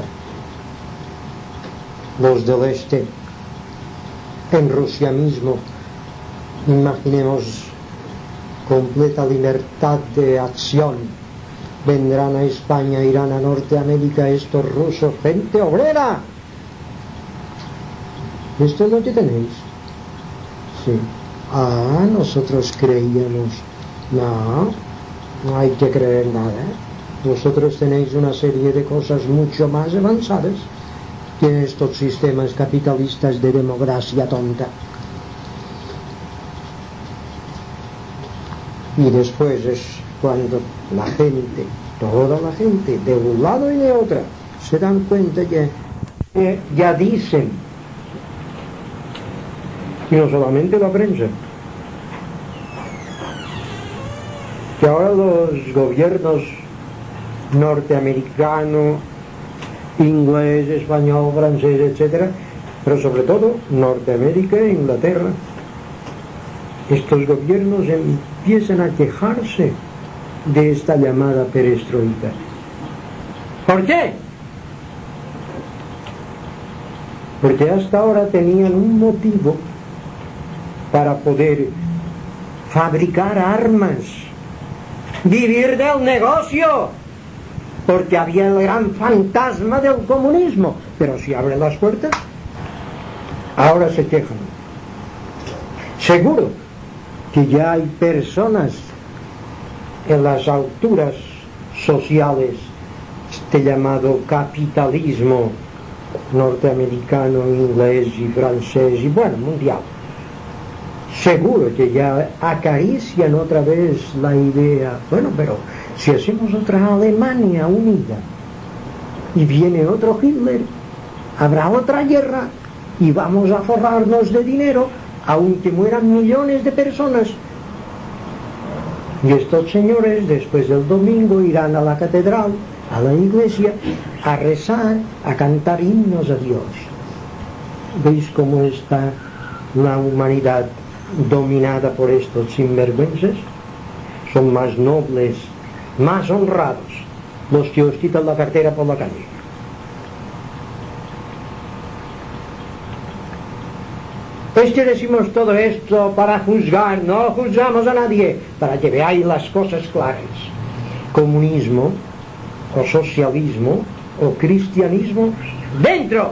los del este, en Rusia mismo, imaginemos completa libertad de acción, vendrán a España, irán a Norteamérica estos rusos, gente obrera. ¿Esto es lo que tenéis? Sí. Nosotros creíamos. No hay que creer nada. Vosotros tenéis una serie de cosas mucho más avanzadas que estos sistemas capitalistas de democracia tonta. Y después es cuando la gente, toda la gente, de un lado y de otro, se dan cuenta que ya dicen, y no solamente la prensa, que ahora los gobiernos norteamericano, inglés, español, francés, etcétera, pero sobre todo Norteamérica e Inglaterra, estos gobiernos empiezan a quejarse de esta llamada perestroika. ¿Por qué? Porque hasta ahora tenían un motivo para poder fabricar armas, vivir del negocio, porque había el gran fantasma del comunismo. Pero si abren las puertas, ahora se quejan. Seguro que ya hay personas en las alturas sociales, este llamado capitalismo norteamericano, inglés y francés y bueno, mundial, seguro que ya acarician otra vez la idea, bueno, pero si hacemos otra Alemania unida y viene otro Hitler, habrá otra guerra y vamos a forrarnos de dinero aunque mueran millones de personas. Y estos señores después del domingo irán a la catedral, a la iglesia, a rezar, a cantar himnos a Dios. ¿Veis cómo está la humanidad dominada por estos sinvergüenzas? Son más nobles, más honrados los que os quitan la cartera por la calle. Es que decimos todo esto para juzgar, no juzgamos a nadie, para que veáis las cosas claras. Comunismo, o socialismo, o cristianismo, dentro.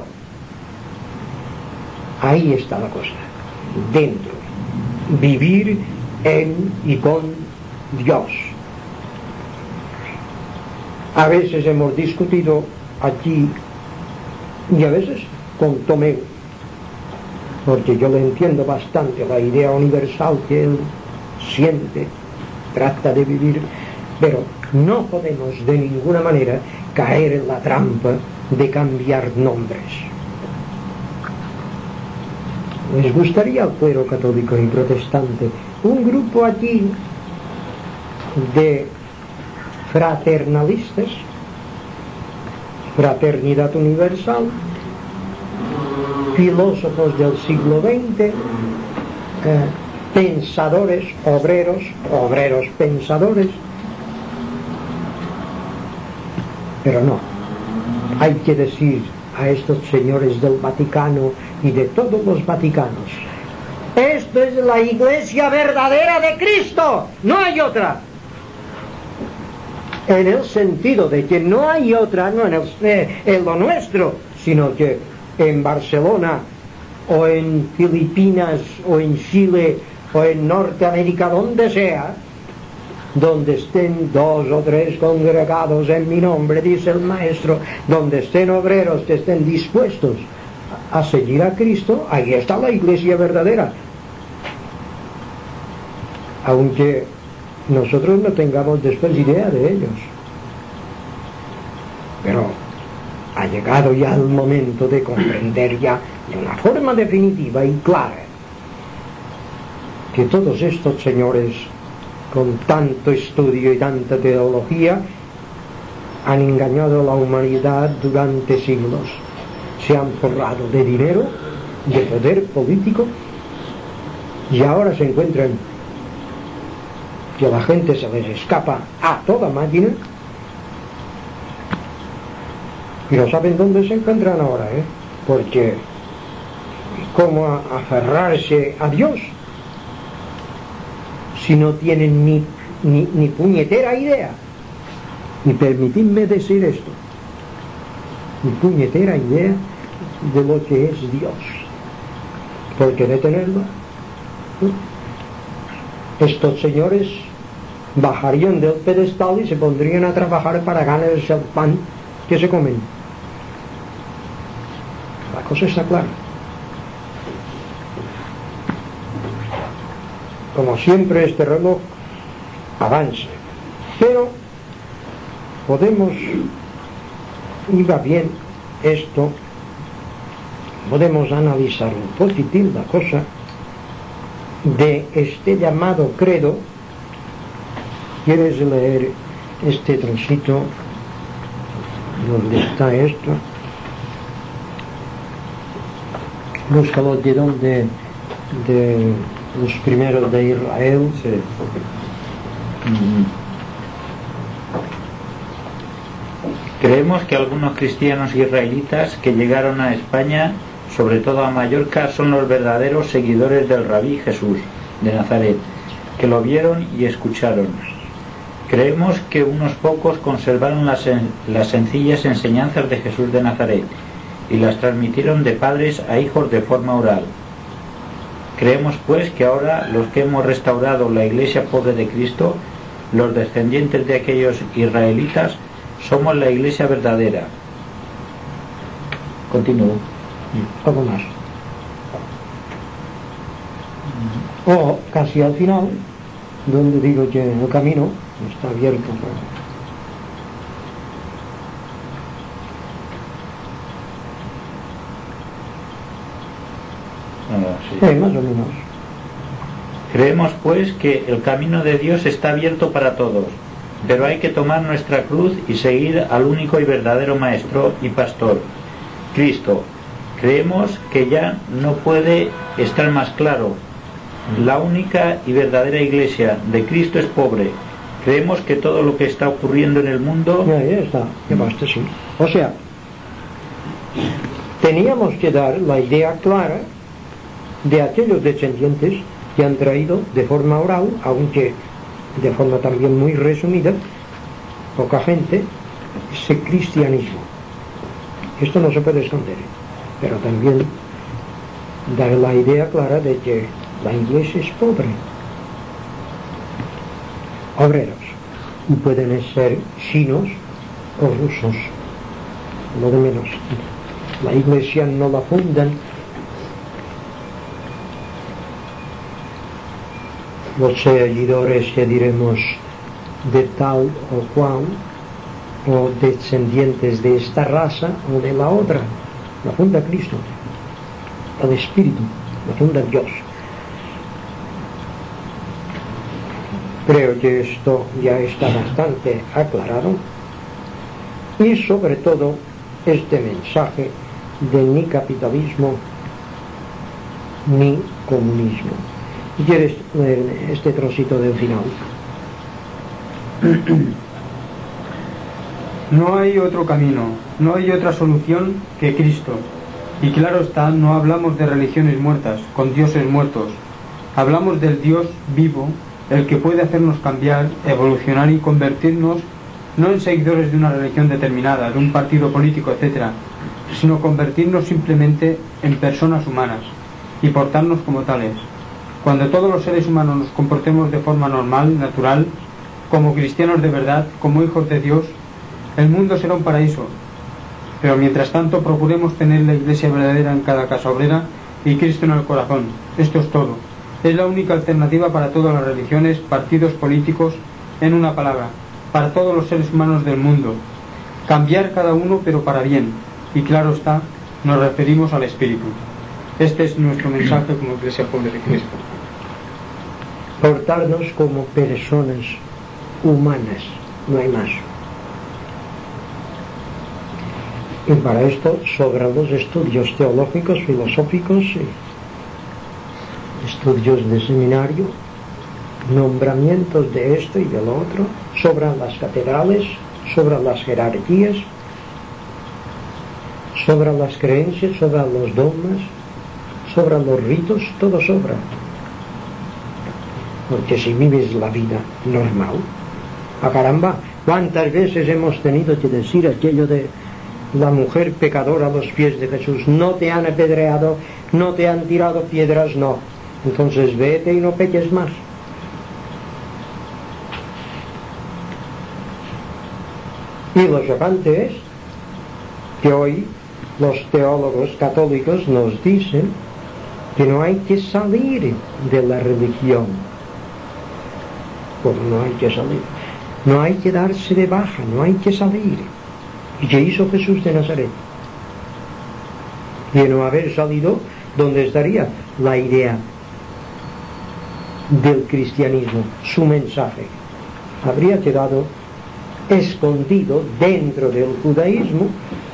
Ahí está la cosa, dentro. Vivir en y con Dios. A veces hemos discutido aquí y a veces con Tomeu, porque yo le entiendo bastante la idea universal que él siente, trata de vivir, pero no podemos de ninguna manera caer en la trampa de cambiar nombres. ¿Les gustaría al clero católico y protestante un grupo aquí de fraternalistas, fraternidad universal, filósofos del siglo XX, pensadores, obreros pensadores? Pero no, hay que decir a estos señores del Vaticano y de todos los vaticanos: esto es la iglesia verdadera de Cristo, no hay otra. En el sentido de que no hay otra, no en lo nuestro, sino que en Barcelona, o en Filipinas, o en Chile, o en Norteamérica, donde sea, donde estén 2 o 3 congregados en mi nombre, dice el maestro, donde estén obreros que estén dispuestos a seguir a Cristo, ahí está la iglesia verdadera. Aunque nosotros no tengamos después idea de ellos. Pero ha llegado ya el momento de comprender ya de una forma definitiva y clara que todos estos señores con tanto estudio y tanta teología han engañado a la humanidad durante siglos, se han forrado de dinero, de poder político, y ahora se encuentran que la gente se les escapa a toda máquina y no saben dónde se encuentran ahora, porque cómo aferrarse a Dios si no tienen ni puñetera idea, y permitidme decir esto, ni puñetera idea de lo que es Dios, porque de tenerlo, estos señores bajarían del pedestal y se pondrían a trabajar para ganarse el pan que se comen. La cosa está clara. Como siempre, este reloj avanza, pero podemos, y va bien esto, podemos analizar un poquitín la cosa de este llamado credo. ¿Quieres leer este trocito? ¿Dónde está esto? Búscalo de donde de los primeros de Israel. Sí. Creemos que algunos cristianos israelitas que llegaron a España, sobre todo a Mallorca, son los verdaderos seguidores del Rabí Jesús de Nazaret, que lo vieron y escucharon. Creemos que unos pocos conservaron las sencillas enseñanzas de Jesús de Nazaret y las transmitieron de padres a hijos de forma oral. Creemos pues que ahora los que hemos restaurado la Iglesia pobre de Cristo, los descendientes de aquellos israelitas, somos la Iglesia verdadera. Continúo. Algo más. O casi al final, donde digo que el camino está abierto. Sí, más o menos. Creemos pues que el camino de Dios está abierto para todos, pero hay que tomar nuestra cruz y seguir al único y verdadero Maestro y Pastor, Cristo. Creemos que ya no puede estar más claro. La única y verdadera Iglesia de Cristo es pobre. Creemos que todo lo que está ocurriendo en el mundo... Ya está, ya basta, sí. O sea, teníamos que dar la idea clara de aquellos descendientes que han traído de forma oral, aunque de forma también muy resumida, poca gente, ese cristianismo. Esto no se puede esconder, pero también dar la idea clara de que la Iglesia es pobre. Obreros, y pueden ser chinos o rusos, lo de menos. La Iglesia no la fundan los seguidores, que diremos, de tal o cual, o descendientes de esta raza o de la otra. La funda Cristo, el Espíritu, la funda Dios. Creo que esto ya está bastante aclarado, y sobre todo este mensaje de ni capitalismo ni comunismo. ¿Quieres leer este trocito del final? No hay otro camino, no hay otra solución que Cristo. Y claro está, no hablamos de religiones muertas, con dioses muertos. Hablamos del Dios vivo, el que puede hacernos cambiar, evolucionar y convertirnos no en seguidores de una religión determinada, de un partido político, etc., sino convertirnos simplemente en personas humanas y portarnos como tales. Cuando todos los seres humanos nos comportemos de forma normal, natural, como cristianos de verdad, como hijos de Dios, el mundo será un paraíso. Pero mientras tanto procuremos tener la Iglesia verdadera en cada casa obrera y Cristo en el corazón. Esto es todo. Es la única alternativa para todas las religiones, partidos políticos, en una palabra, para todos los seres humanos del mundo. Cambiar cada uno, pero para bien. Y claro está, nos referimos al Espíritu. Este es nuestro mensaje como Iglesia pobre de Cristo. Portarnos como personas humanas, no hay más. Y para esto sobran los estudios teológicos, filosóficos, estudios de seminario, nombramientos de esto y de lo otro, sobran las catedrales, sobran las jerarquías, sobran las creencias, sobran los dogmas, sobran los ritos, todo sobra. porque si vives la vida normal, a caramba, ¿cuántas veces hemos tenido que decir aquello de la mujer pecadora a los pies de Jesús? No te han apedreado, no te han tirado piedras, no. Entonces vete y no peques más. Y lo chocante es que hoy los teólogos católicos nos dicen que no hay que salir de la religión. Pues no hay que salir. No hay que darse de baja, no hay que salir. ¿Y qué hizo Jesús de Nazaret? Y de no haber salido, ¿dónde estaría la idea del cristianismo, su mensaje? Habría quedado escondido dentro del judaísmo,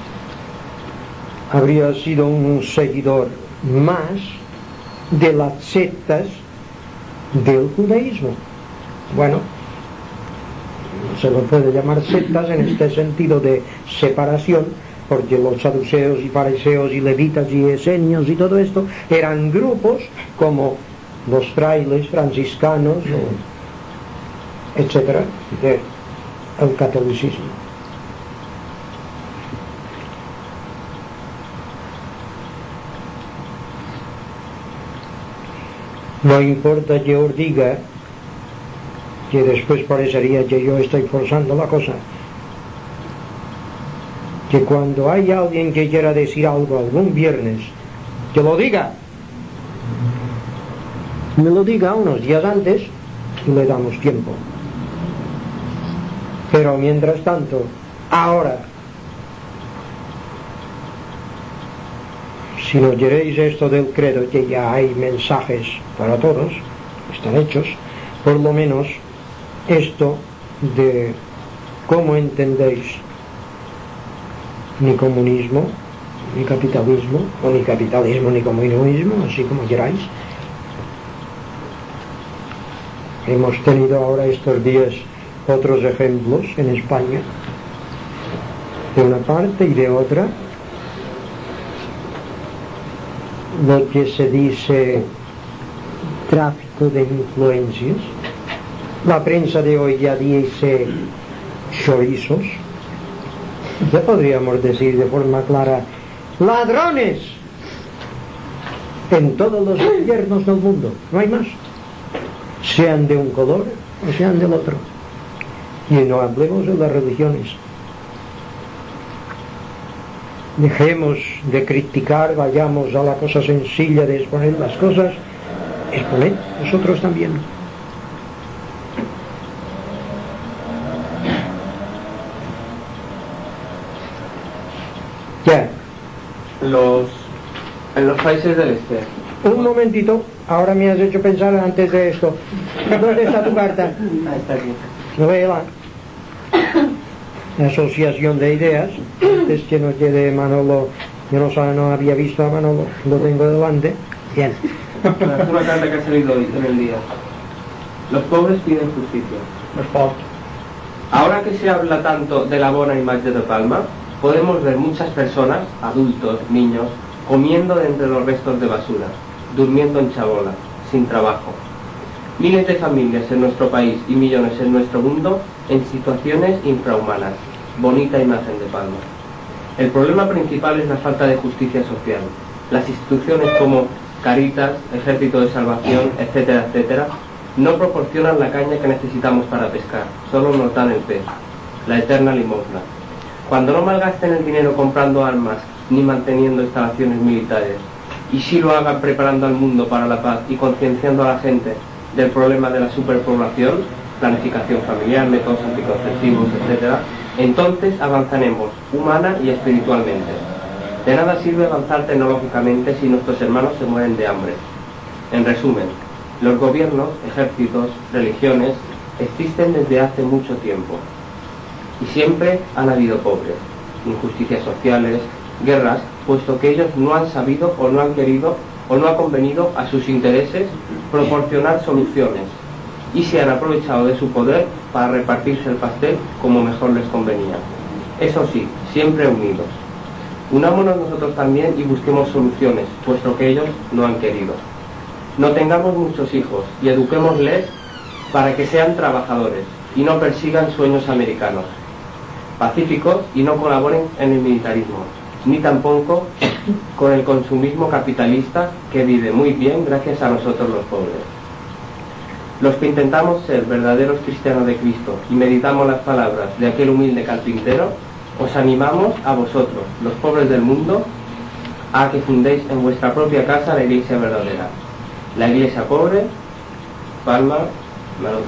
habría sido un seguidor más de las sectas del judaísmo. Bueno, se lo puede llamar sectas en este sentido de separación, porque los saduceos y fariseos y levitas y esenios y todo esto eran grupos como los frailes franciscanos, etcétera, del catolicismo. No importa que os diga, que después parecería que yo estoy forzando la cosa, que cuando hay alguien que quiera decir algo algún viernes, que lo diga, me lo diga unos días antes y le damos tiempo. Pero mientras tanto, ahora, si no queréis esto del credo, que ya hay mensajes para todos, están hechos, por lo menos esto de cómo entendéis ni comunismo, ni capitalismo, o ni capitalismo ni comunismo, así como queráis. Hemos tenido ahora estos días otros ejemplos en España, de una parte y de otra. Lo que se dice tráfico de influencias, la prensa de hoy ya dice chorizos, ya podríamos decir de forma clara ladrones en todos los gobiernos del mundo, no hay más, sean de un color o sean del otro. Y no hablemos de las religiones. Dejemos de criticar, vayamos a la cosa sencilla de exponer las cosas. Exponed vosotros también. Ya. En los países del este. Un momentito, ahora me has hecho pensar antes de esto. ¿Dónde está tu carta? Ahí está aquí. Novela. Asociación de ideas. Antes que no quede Manolo, yo no había visto a Manolo, lo tengo delante. Bien. Es una carta que ha salido hoy en el día. Los pobres piden justicia. Los pobres. Ahora que se habla tanto de la bona imagen de Palma, podemos ver muchas personas, adultos, niños, comiendo de entre los restos de basura, durmiendo en chabola, sin trabajo. Miles de familias en nuestro país y millones en nuestro mundo en situaciones infrahumanas. Bonita imagen de Palma. El problema principal es la falta de justicia social. Las instituciones como Caritas, Ejército de Salvación, etcétera, etcétera, no proporcionan la caña que necesitamos para pescar, solo nos dan el pez, la eterna limosna. Cuando no malgasten el dinero comprando armas ni manteniendo instalaciones militares, y si lo hagan preparando al mundo para la paz y concienciando a la gente del problema de la superpoblación, planificación familiar, métodos anticonceptivos, etc., entonces avanzaremos humana y espiritualmente. De nada sirve avanzar tecnológicamente si nuestros hermanos se mueren de hambre. En resumen, los gobiernos, ejércitos, religiones existen desde hace mucho tiempo y siempre han habido pobres, injusticias sociales, guerras, puesto que ellos no han sabido o no han querido o no ha convenido a sus intereses proporcionar soluciones y se han aprovechado de su poder para repartirse el pastel como mejor les convenía. Eso sí, siempre unidos. Unámonos nosotros también y busquemos soluciones, puesto que ellos no han querido. No tengamos muchos hijos y eduquémosles para que sean trabajadores y no persigan sueños americanos, pacíficos y no colaboren en el militarismo, ni tampoco con el consumismo capitalista que vive muy bien gracias a nosotros los pobres. Los que intentamos ser verdaderos cristianos de Cristo y meditamos las palabras de aquel humilde carpintero, os animamos a vosotros, los pobres del mundo, a que fundéis en vuestra propia casa la iglesia verdadera. La iglesia pobre, Palma, Manuel.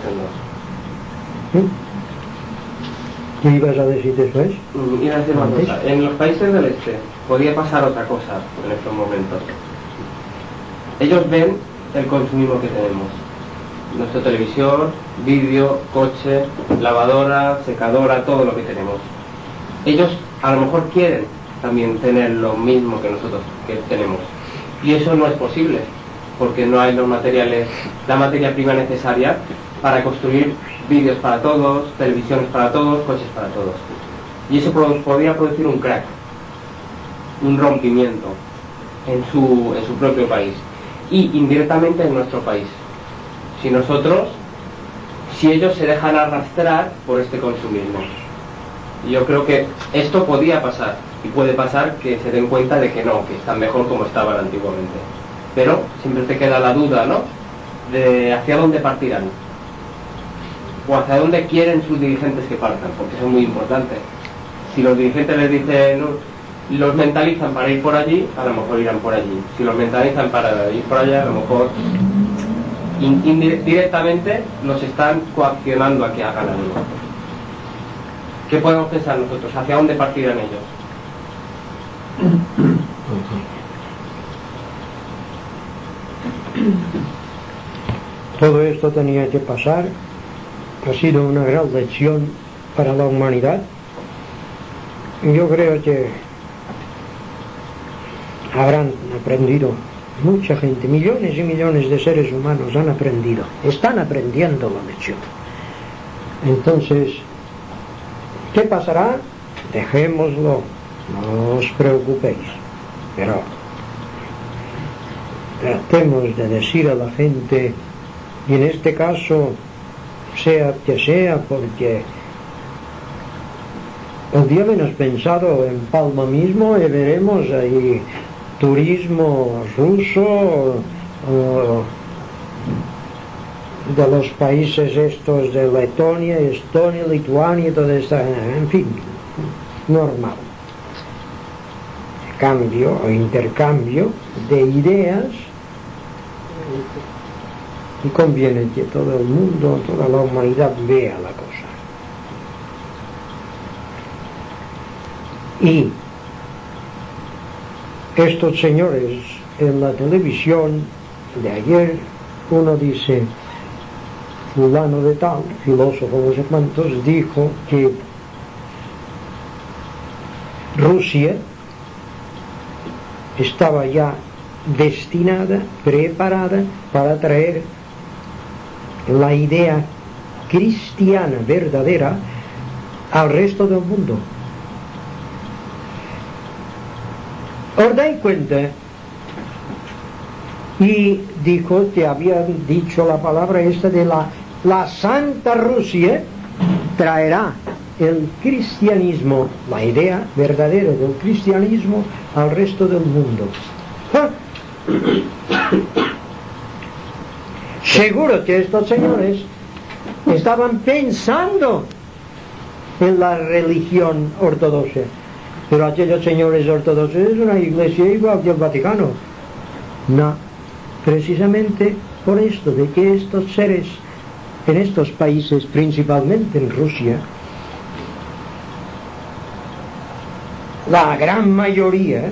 ¿Qué ibas a decir después? Iba a decir una cosa. En los países del este podría pasar otra cosa en estos momentos. Ellos ven el consumismo que tenemos. Nuestra televisión, vídeo, coche, lavadora, secadora, todo lo que tenemos. Ellos a lo mejor quieren también tener lo mismo que nosotros que tenemos. Y eso no es posible, porque no hay los materiales, la materia prima necesaria para construir vídeos para todos, televisiones para todos, coches para todos. Y eso podría producir un crack, un rompimiento en su propio país y indirectamente en nuestro país. Si ellos se dejan arrastrar por este consumismo. Y yo creo que esto podía pasar, y puede pasar que se den cuenta de que no, que están mejor como estaban antiguamente. Pero siempre te queda la duda, ¿no?, de hacia dónde partirán, o hacia dónde quieren sus dirigentes que partan, porque eso es muy importante. Si los dirigentes les dicen, los mentalizan para ir por allí, a lo mejor irán por allí. Si los mentalizan para ir por allá, a lo mejor directamente los están coaccionando a que hagan algo. ¿Qué podemos pensar nosotros? ¿Hacia dónde partirán ellos? Todo esto tenía que pasar. Ha sido una gran lección para la humanidad. Yo creo que habrán aprendido mucha gente, millones y millones de seres humanos han aprendido, están aprendiendo la lección. Entonces, ¿qué pasará? Dejémoslo, no os preocupéis, pero tratemos de decir a la gente, y en este caso sea que sea, porque el día menos pensado en Palma mismo y veremos ahí turismo ruso, de los países estos de Letonia, Estonia, Lituania, toda esta, en fin, normal. Cambio o intercambio de ideas, y conviene que todo el mundo, toda la humanidad vea la cosa. Y estos señores en la televisión de ayer, uno dice, fulano de tal, filósofo no sé cuántos, dijo que Rusia estaba ya destinada, preparada para traer la idea cristiana verdadera al resto del mundo. ¿Os dais cuenta? Y dijo que había dicho la palabra esta de la Santa Rusia traerá el cristianismo, la idea verdadera del cristianismo al resto del mundo. ¿Ah? Seguro que estos señores estaban pensando en la religión ortodoxa, pero aquellos señores ortodoxos es una iglesia igual que el Vaticano. No, precisamente por esto de que estos seres en estos países, principalmente en Rusia, la gran mayoría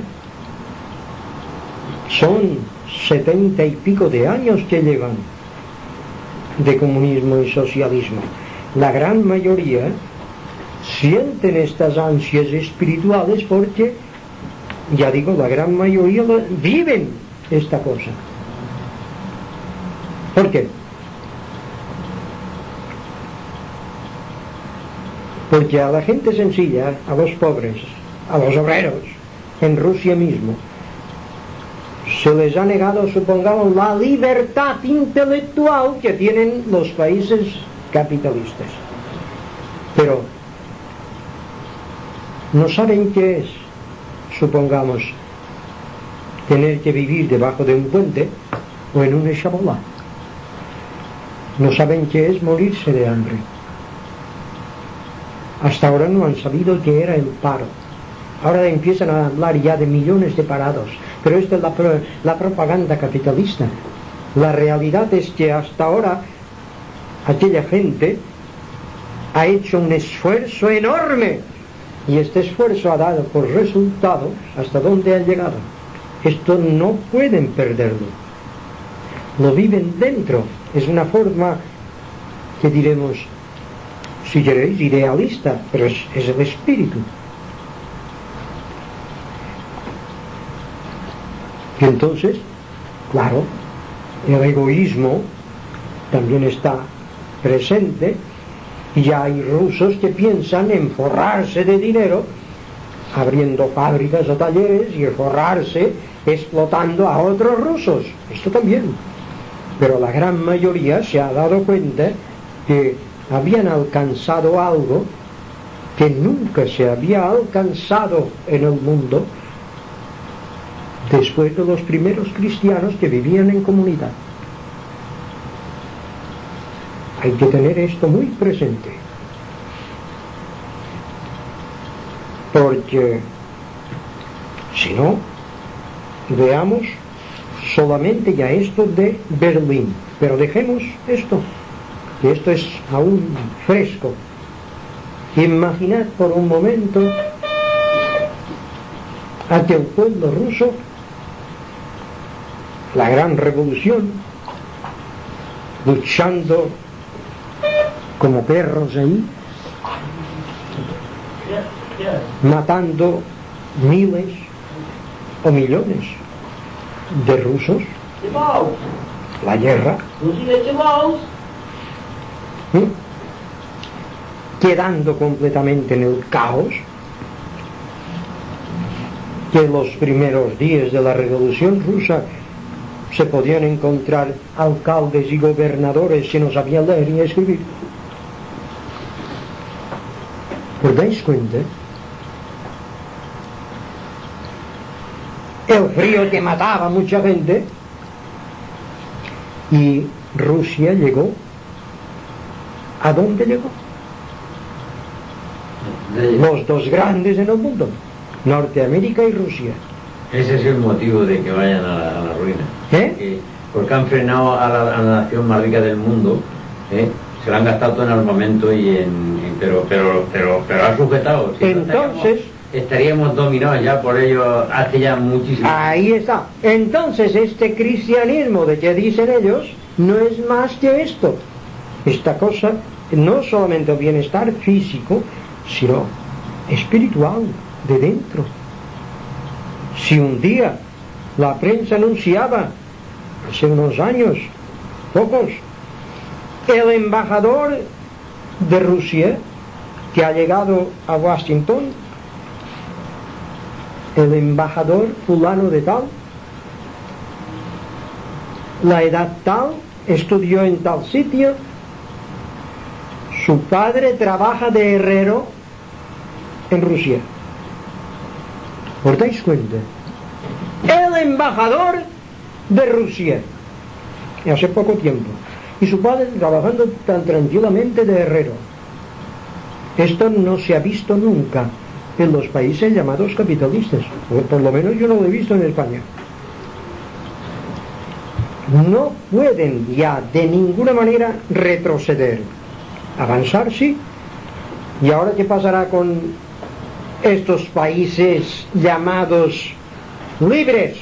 son 70 y pico de años que llevan de comunismo y socialismo. La gran mayoría sienten estas ansias espirituales porque, ya digo, la gran mayoría viven esta cosa. ¿Por qué? Porque a la gente sencilla, a los pobres, a los obreros, en Rusia mismo, se les ha negado, supongamos, la libertad intelectual que tienen los países capitalistas. Pero no saben qué es, supongamos, tener que vivir debajo de un puente o en un echabolá. No saben qué es morirse de hambre. Hasta ahora no han sabido qué era el paro. Ahora empiezan a hablar ya de millones de parados. Pero esto es la propaganda capitalista. La realidad es que hasta ahora aquella gente ha hecho un esfuerzo enorme. Y este esfuerzo ha dado por resultado hasta dónde han llegado. Esto no pueden perderlo. Lo viven dentro. Es una forma que diremos, si queréis, idealista, pero es el espíritu. Y entonces, claro, el egoísmo también está presente, y ya hay rusos que piensan en forrarse de dinero, abriendo fábricas o talleres, y forrarse explotando a otros rusos. Esto también. Pero la gran mayoría se ha dado cuenta que habían alcanzado algo que nunca se había alcanzado en el mundo después de los primeros cristianos que vivían en comunidad. Hay que tener esto muy presente, porque si no, veamos solamente ya esto de Berlín, pero dejemos esto, que esto es aún fresco. Imaginad por un momento aquel pueblo ruso, la gran revolución, luchando como perros ahí, matando miles o millones de rusos, la guerra, quedando completamente en el caos, que en los primeros días de la Revolución Rusa se podían encontrar alcaldes y gobernadores que no sabían leer ni escribir. ¿Os dais cuenta? El frío que mataba a mucha gente, y Rusia llegó. ¿A dónde llegó? Los dos grandes en el mundo, Norteamérica y Rusia. Ese es el motivo de que vayan a la ruina. Porque han frenado a la nación más rica del mundo, se la han gastado todo en armamento pero ha sujetado. Si entonces estaríamos dominados ya por ellos hace ya muchísimo. Ahí está. Entonces este cristianismo de que dicen ellos no es más que esto. Esta cosa no solamente el bienestar físico, sino espiritual, de dentro. Si un día la prensa anunciaba, hace unos años, pocos, el embajador de Rusia que ha llegado a Washington, el embajador fulano de tal, la edad tal, estudió en tal sitio, su padre trabaja de herrero en Rusia. ¿Os dais cuenta? El embajador de Rusia, hace poco tiempo, y su padre trabajando tan tranquilamente de herrero. Esto no se ha visto nunca en los países llamados capitalistas, o por lo menos yo no lo he visto en España. No pueden ya de ninguna manera retroceder, avanzar sí. ¿Y ahora qué pasará con estos países llamados libres?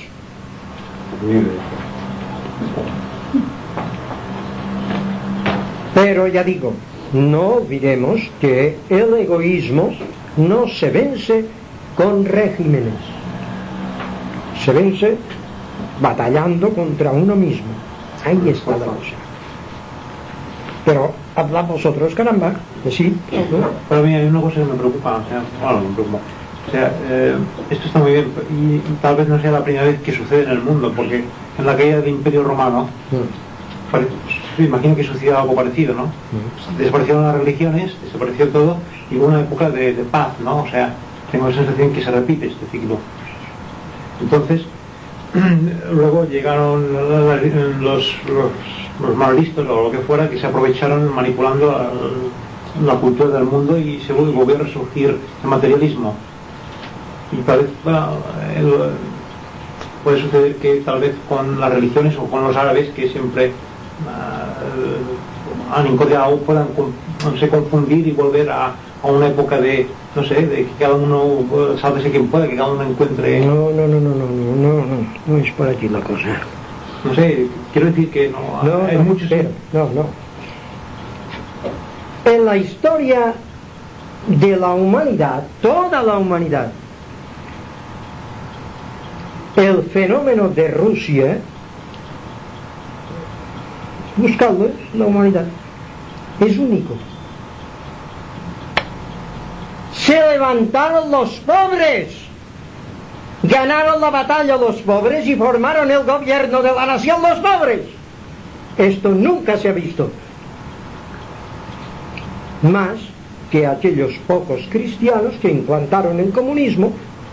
Pero ya digo, no olvidemos que el egoísmo no se vence con regímenes, se vence batallando contra uno mismo. Ahí está la cosa. Pero hablad vosotros, caramba, que sí, ¿no? Pero mira, hay una cosa que me preocupa, me preocupa. O sea, esto está muy bien y tal vez no sea la primera vez que sucede en el mundo, porque en la caída del Imperio Romano me imagino que sucedió algo parecido, ¿no? Desaparecieron las religiones, desapareció todo y hubo una época de paz, ¿no? O sea, tengo la sensación que se repite este ciclo. Entonces, luego llegaron los maoristas o lo que fuera, que se aprovecharon manipulando la cultura del mundo y se volvió a resurgir el materialismo. Y tal vez puede suceder que tal vez con las religiones o con los árabes, que siempre han incordiado, puedan confundir y volver a una época de, no sé, de que cada uno, sálvese quien pueda, que cada uno encuentre... No es por aquí la cosa. No sé, quiero decir que no hay muchos... No. En la historia de la humanidad, toda la humanidad, el fenómeno de Rusia, buscadlo, la humanidad, es único. Se levantaron los pobres, ganaron la batalla los pobres y formaron el gobierno de la nación los pobres. Esto nunca se ha visto. Más que aquellos pocos cristianos que implantaron el comunismo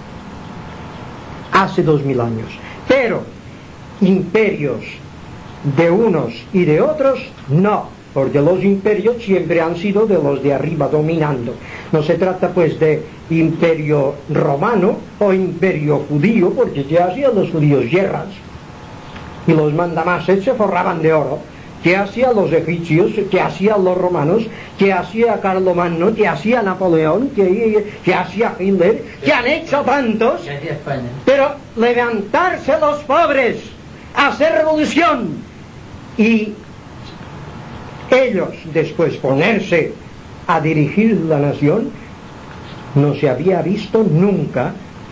hace 2000 años. Pero imperios de unos y de otros, no, porque los imperios siempre han sido de los de arriba dominando. No se trata pues de imperio romano o imperio judío, porque ¿qué hacían los judíos? Guerras. Y los mandamases se forraban de oro. ¿Qué hacían los egipcios? ¿Qué hacían los romanos? ¿Qué hacía Carlomagno? ¿Qué hacía Napoleón? ¿Qué hacía Hitler? ¿Qué han hecho tantos? ¿Qué hacía España? Pero levantarse los pobres, hacer revolución y ellos después ponerse a dirigir la nación, no se había visto nunca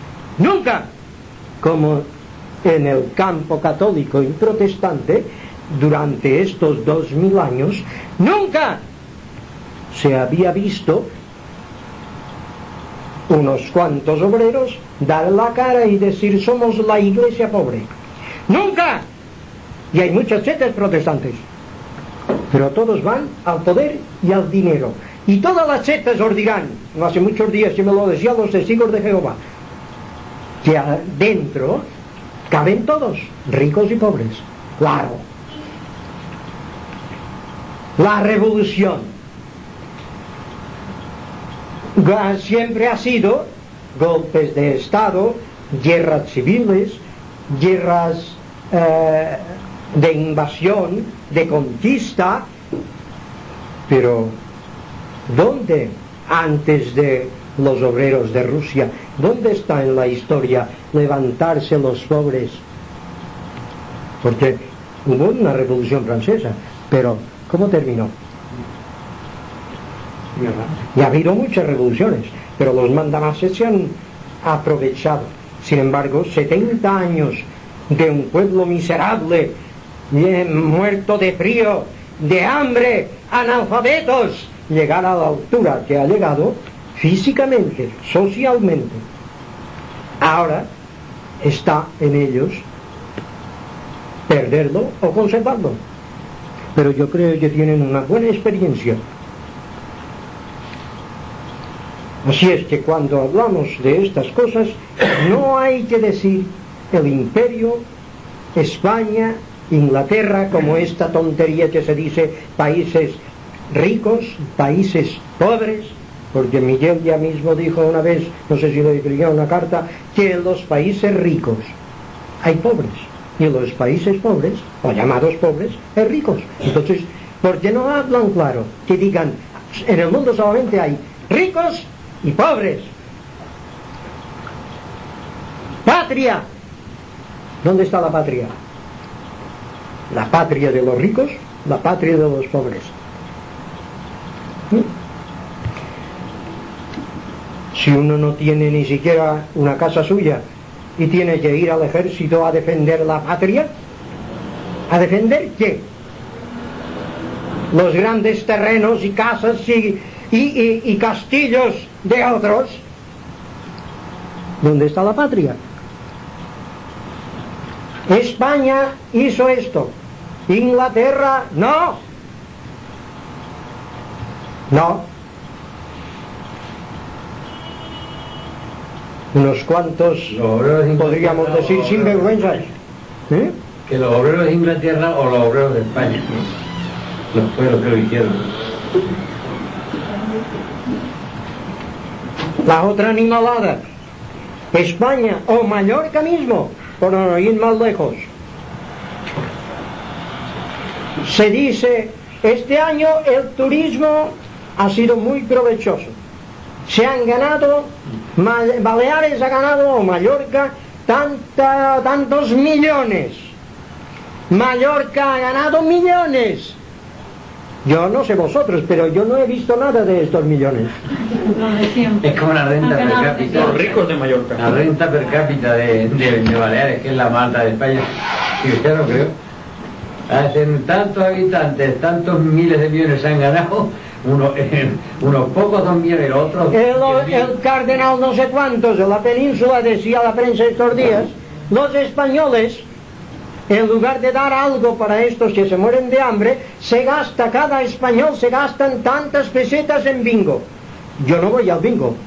como en el campo católico y protestante durante estos 2000 años, nunca se había visto unos cuantos obreros dar la cara y decir somos la iglesia pobre. ¡Nunca! Y hay muchas sectas protestantes, pero todos van al poder y al dinero. Y todas las sectas os dirán, no hace muchos días que me lo decían los testigos de Jehová, que adentro caben todos, ricos y pobres. Claro. La revolución siempre ha sido golpes de Estado, guerras civiles, guerras de invasión, de conquista, pero ¿dónde antes de los obreros de Rusia, dónde está en la historia levantarse los pobres? Porque hubo una revolución francesa, pero ¿cómo terminó? Y ha habido muchas revoluciones, pero los mandamases se han aprovechado. Sin embargo, 70 años de un pueblo miserable, muerto de frío, de hambre, analfabetos, llegar a la altura que ha llegado físicamente, socialmente. Ahora está en ellos perderlo o conservarlo. Pero yo creo que tienen una buena experiencia. Así es que cuando hablamos de estas cosas, no hay que decir el imperio, España, Inglaterra, como esta tontería que se dice países ricos, países pobres, porque Miguel ya mismo dijo una vez, no sé si le escribió una carta, que en los países ricos hay pobres, y en los países pobres, o llamados pobres, hay ricos. Entonces, ¿por qué no hablan claro? Que digan, en el mundo solamente hay ricos y pobres. Patria. ¿Dónde está la patria? La patria de los ricos, la patria de los pobres. Si uno no tiene ni siquiera una casa suya y tiene que ir al ejército a defender la patria, ¿a defender qué? Los grandes terrenos y casas y castillos de otros. ¿Dónde está la patria? España hizo esto, Inglaterra no. Unos cuantos, podríamos decir, sinvergüenzas. Que los obreros de Inglaterra o los obreros de España, fue lo que lo hicieron. La otra animalada, España o Mallorca mismo, por no ir más lejos. Se dice, este año el turismo ha sido muy provechoso. Se han ganado, Baleares ha ganado, o Mallorca, tantos millones. Mallorca ha ganado millones. Yo no sé vosotros, pero yo no he visto nada de estos millones. Es como la renta per cápita. Los ricos de Mallorca. La renta per cápita de Baleares, que es la más alta de España. Y yo no creo. Hacen tantos habitantes, tantos miles de millones se han ganado, unos pocos 2 millones, los otros... El cardenal no sé cuántos de la península decía a la prensa estos días, los españoles, en lugar de dar algo para estos que se mueren de hambre, cada español se gastan tantas pesetas en bingo. Yo no voy al bingo,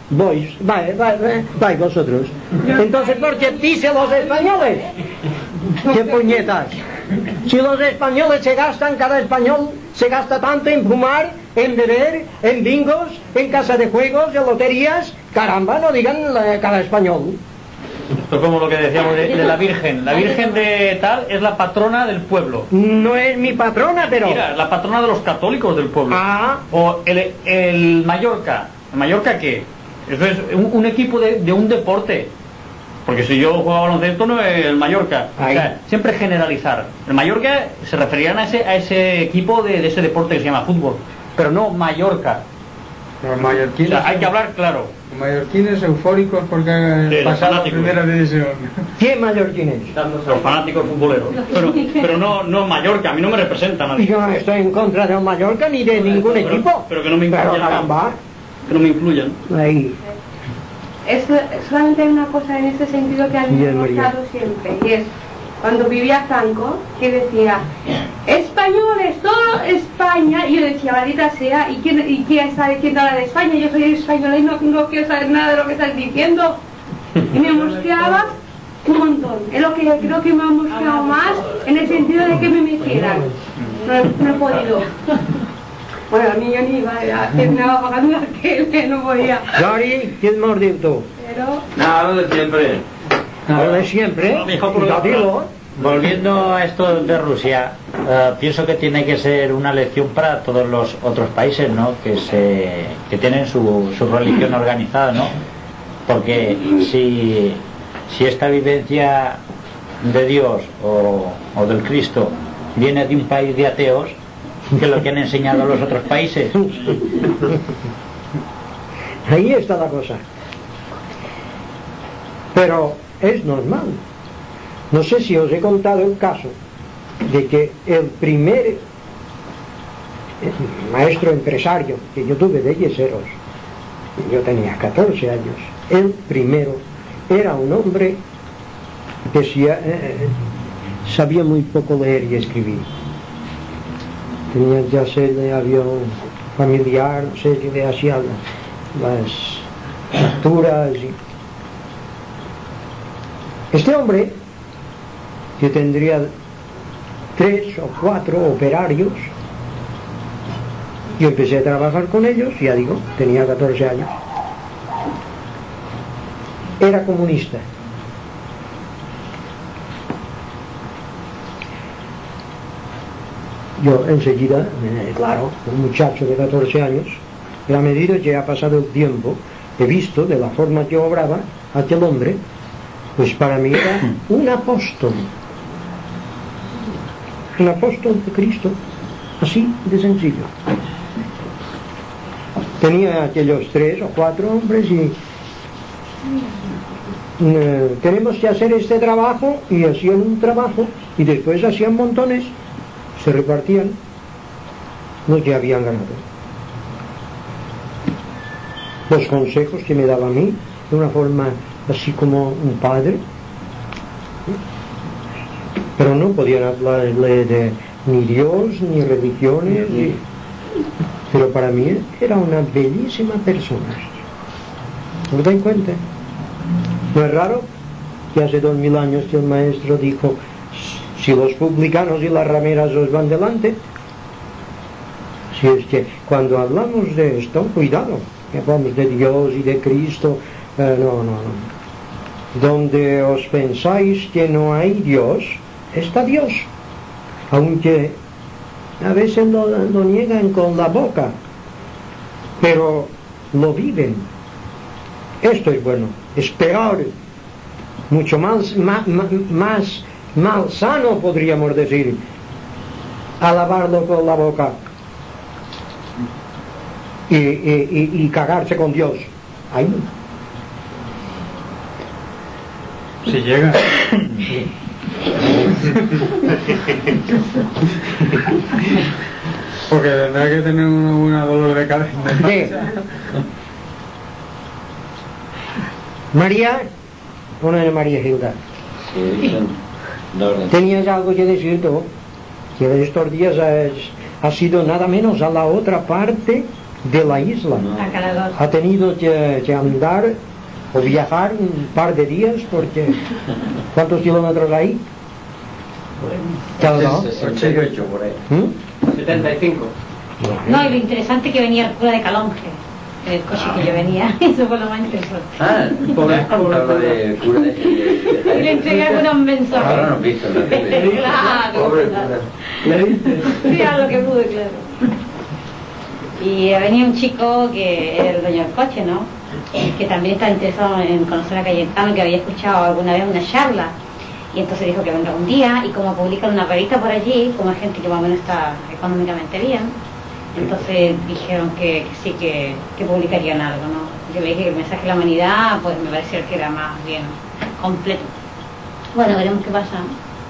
vais vosotros. Entonces, ¿por qué dicen los españoles? ¡Qué puñetas! Si los españoles cada español se gasta tanto en fumar, en beber, en bingos, en casa de juegos, en loterías, caramba, no digan cada español. Esto es como lo que decíamos de la Virgen. La Virgen de tal es la patrona del pueblo. No es mi patrona, pero... Mira, la patrona de los católicos del pueblo. O el Mallorca. ¿El Mallorca qué? Eso es un equipo de un deporte. Porque si yo jugaba baloncesto no es el Mallorca. O sea, siempre generalizar. El Mallorca se referían a ese equipo de ese deporte que se llama fútbol. Pero no Mallorca. Los mallorquines, o sea, hay que hablar claro. Los mallorquines eufóricos porque han pasado la primera división. ¿Qué mallorquines? Los fanáticos futboleros. Pero no Mallorca, a mí no me representa nadie. Yo no estoy en contra de Mallorca ni de ningún equipo. Pero que no me influyan. Que no me influyan. Ahí. Solamente hay una cosa en ese sentido que a mí me ha gustado siempre, y es cuando vivía Franco, que decía españoles, toda España, y yo decía, maldita sea, ¿y quién sabe quién habla de España? Yo soy española y no quiero saber nada de lo que estás diciendo. Y me mosqueaba un montón. Es lo que creo que me ha mosqueado más, en el sentido de que me metieran. No he podido. Bueno, el niño ni iba, terminaba pagando la que no podía. Jory, ¿quién más dicho tú? Pero... Nada, lo de siempre. Lo de siempre. Volviendo a esto de Rusia, pienso que tiene que ser una lección para todos los otros países, ¿no? Que tienen su religión organizada, ¿no? Porque si esta vivencia de Dios o del Cristo viene de un país de ateos, que es lo que han enseñado a los otros países. Ahí está la cosa. Pero es normal. No sé si os he contado el caso de que el primer maestro empresario que yo tuve de yeseros, yo tenía 14 años, el primero era un hombre que sabía muy poco leer y escribir. Tenía ya sede, había un familiar, no sé, que le hacía las facturas. Este hombre, que tendría 3 o 4 operarios, yo empecé a trabajar con ellos, ya digo, tenía 14 años. Era comunista. Yo enseguida, claro, un muchacho de 14 años, a la medida que ha pasado el tiempo, he visto de la forma que obraba aquel hombre, pues para mí era un apóstol de Cristo, así de sencillo. Tenía aquellos 3 o 4 hombres y tenemos que hacer este trabajo, y hacían un trabajo y después hacían montones, se repartían lo que habían ganado. Los consejos que me daba a mí de una forma así como un padre, pero no podían hablarle de ni Dios, ni religiones, pero para mí era una bellísima persona. ¿No te das cuenta? ¿No es raro que hace 2000 años que el maestro dijo, si los publicanos y las rameras os van delante? Si es que cuando hablamos de esto, cuidado, que hablamos de Dios y de Cristo, no. Donde os pensáis que no hay Dios, está Dios. Aunque a veces lo niegan con la boca, pero lo viven. Esto es bueno, es peor, mucho más malsano, podríamos decir, alabarlo con la boca y cagarse con Dios. Ahí. Si llega. Porque tendrá que tener una dolor de cabeza. María, una de María Hilda. ¿Tenías algo que decir tú? Que estos días has sido nada menos a la otra parte de la isla. Ha tenido que andar o viajar un par de días porque ¿cuántos kilómetros hay? 88 por ahí. 75. No, y lo interesante que venía el cura de Calonge, el coche que yo venía, eso fue lo más interesante. Pobre de cura Y le entregué algunos mensajes. Ahora no he visto la tele. Claro. Pobre cura. Sí, a lo que pude, claro. Y venía un chico que era el dueño del coche, ¿no? Que también estaba interesado en conocer a Cayetano, que había escuchado alguna vez una charla. Y entonces dijo que vendrá un día, y como publican una revista por allí, como hay gente que más o menos está económicamente bien, entonces dijeron que sí, que publicarían algo, ¿no? Yo le dije que el mensaje de la humanidad, pues me pareció que era más bien completo. Bueno, veremos qué pasa.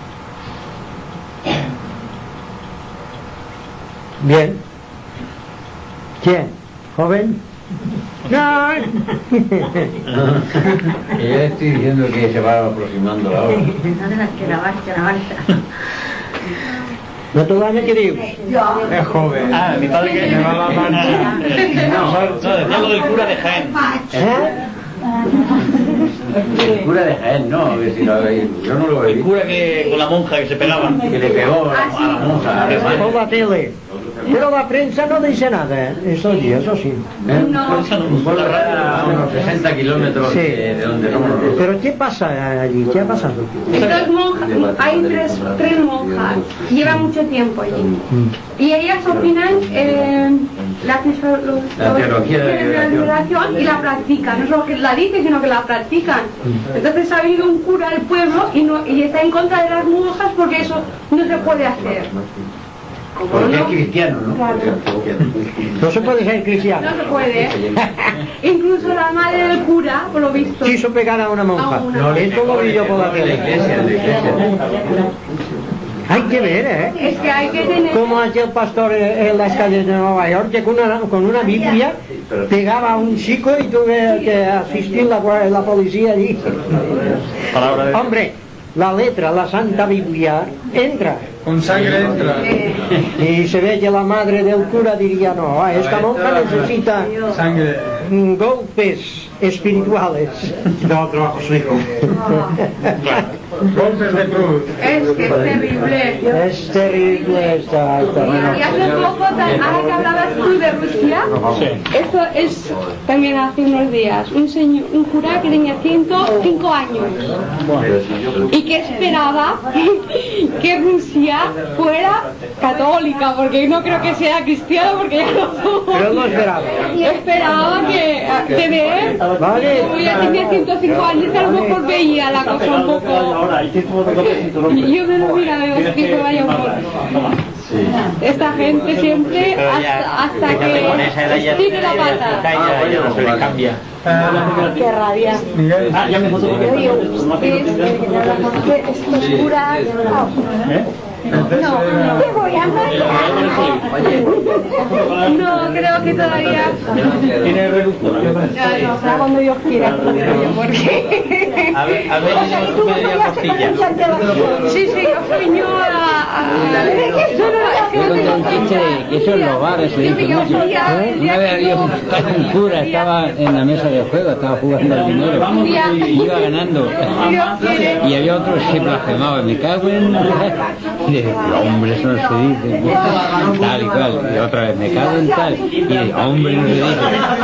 Bien. ¿Quién? ¿Joven? No. Yo le estoy diciendo que se va aproximando la hora. No tengas que grabarse. ¿No te lo han querido? Es joven. Mi padre que me va la mano. No, decía lo del cura de Jaén. El cura de Jaén, no, yo no lo he El visto. cura que con la monja que se pegaban. Que le pegó a la monja. Por la tele. Pero la prensa no dice nada, estos días, eso sí. Por la radio a unos 60 kilómetros Sí. de donde somos nosotros. Pero ¿qué pasa allí? ¿Qué ha pasado? Estas monjas, hay tres monjas, llevan mucho tiempo allí. Y ellas opinan la teología de la liberación y la practican. No solo que la dicen, sino que la practican. Entonces ha venido un cura al pueblo y está en contra de las monjas porque eso no se puede hacer. Porque es cristiano, ¿no? Claro. No se puede ser cristiano. No se puede. Incluso la madre del cura, por lo visto. Quiso pegar a una monja. A una. Esto lo vi yo por la En la tele. iglesia. Hay que ver, ¿eh? Es que hay que tener... Como aquel pastor en las calles de Nueva York que con una Biblia pegaba a un chico y tuve que asistir la policía allí. Hombre, la letra, la Santa Biblia, entra. Con sangre entra. Y se ve que la madre del cura diría, no, esta monja necesita Sangre. golpes espirituales. Daba trabajo a su hijo. Golpes de cruz. Es que es terrible. Es terrible esta. Y hace poco, ahora que hablabas tú de Rusia, esto es también hace unos días, un cura que tenía 105 años y que esperaba que Rusia fuera católica, porque no creo que sea cristiano, porque ya no somos. Pero no esperaba. Esperaba que ver, Vale. como ya tenía 105 años, a lo mejor veía la cosa un poco. Y yo me lo mira, veo que se vaya un poco. Esta gente siempre hasta que tire la pata. Ya no se le cambia. Qué rabia. Ya me foto. Estos curas ¿Qué voy a hacer? No, creo que todavía. ¿Tiene reductor? No, será cuando Dios quiera. Porque. A ver, yo media costilla. Sí, yo sueño a. Yo conté un chiste de que eso en los bares se dice mucho. Una vez había un cura, estaba en la mesa de juego, estaba jugando al dinero y iba ganando. Y había otro que se blasfemaba, me cago en... Y dice, hombre, eso no se dice. Tal y cual. Y otra vez, me cago en tal. Y dice, hombre, no se dice.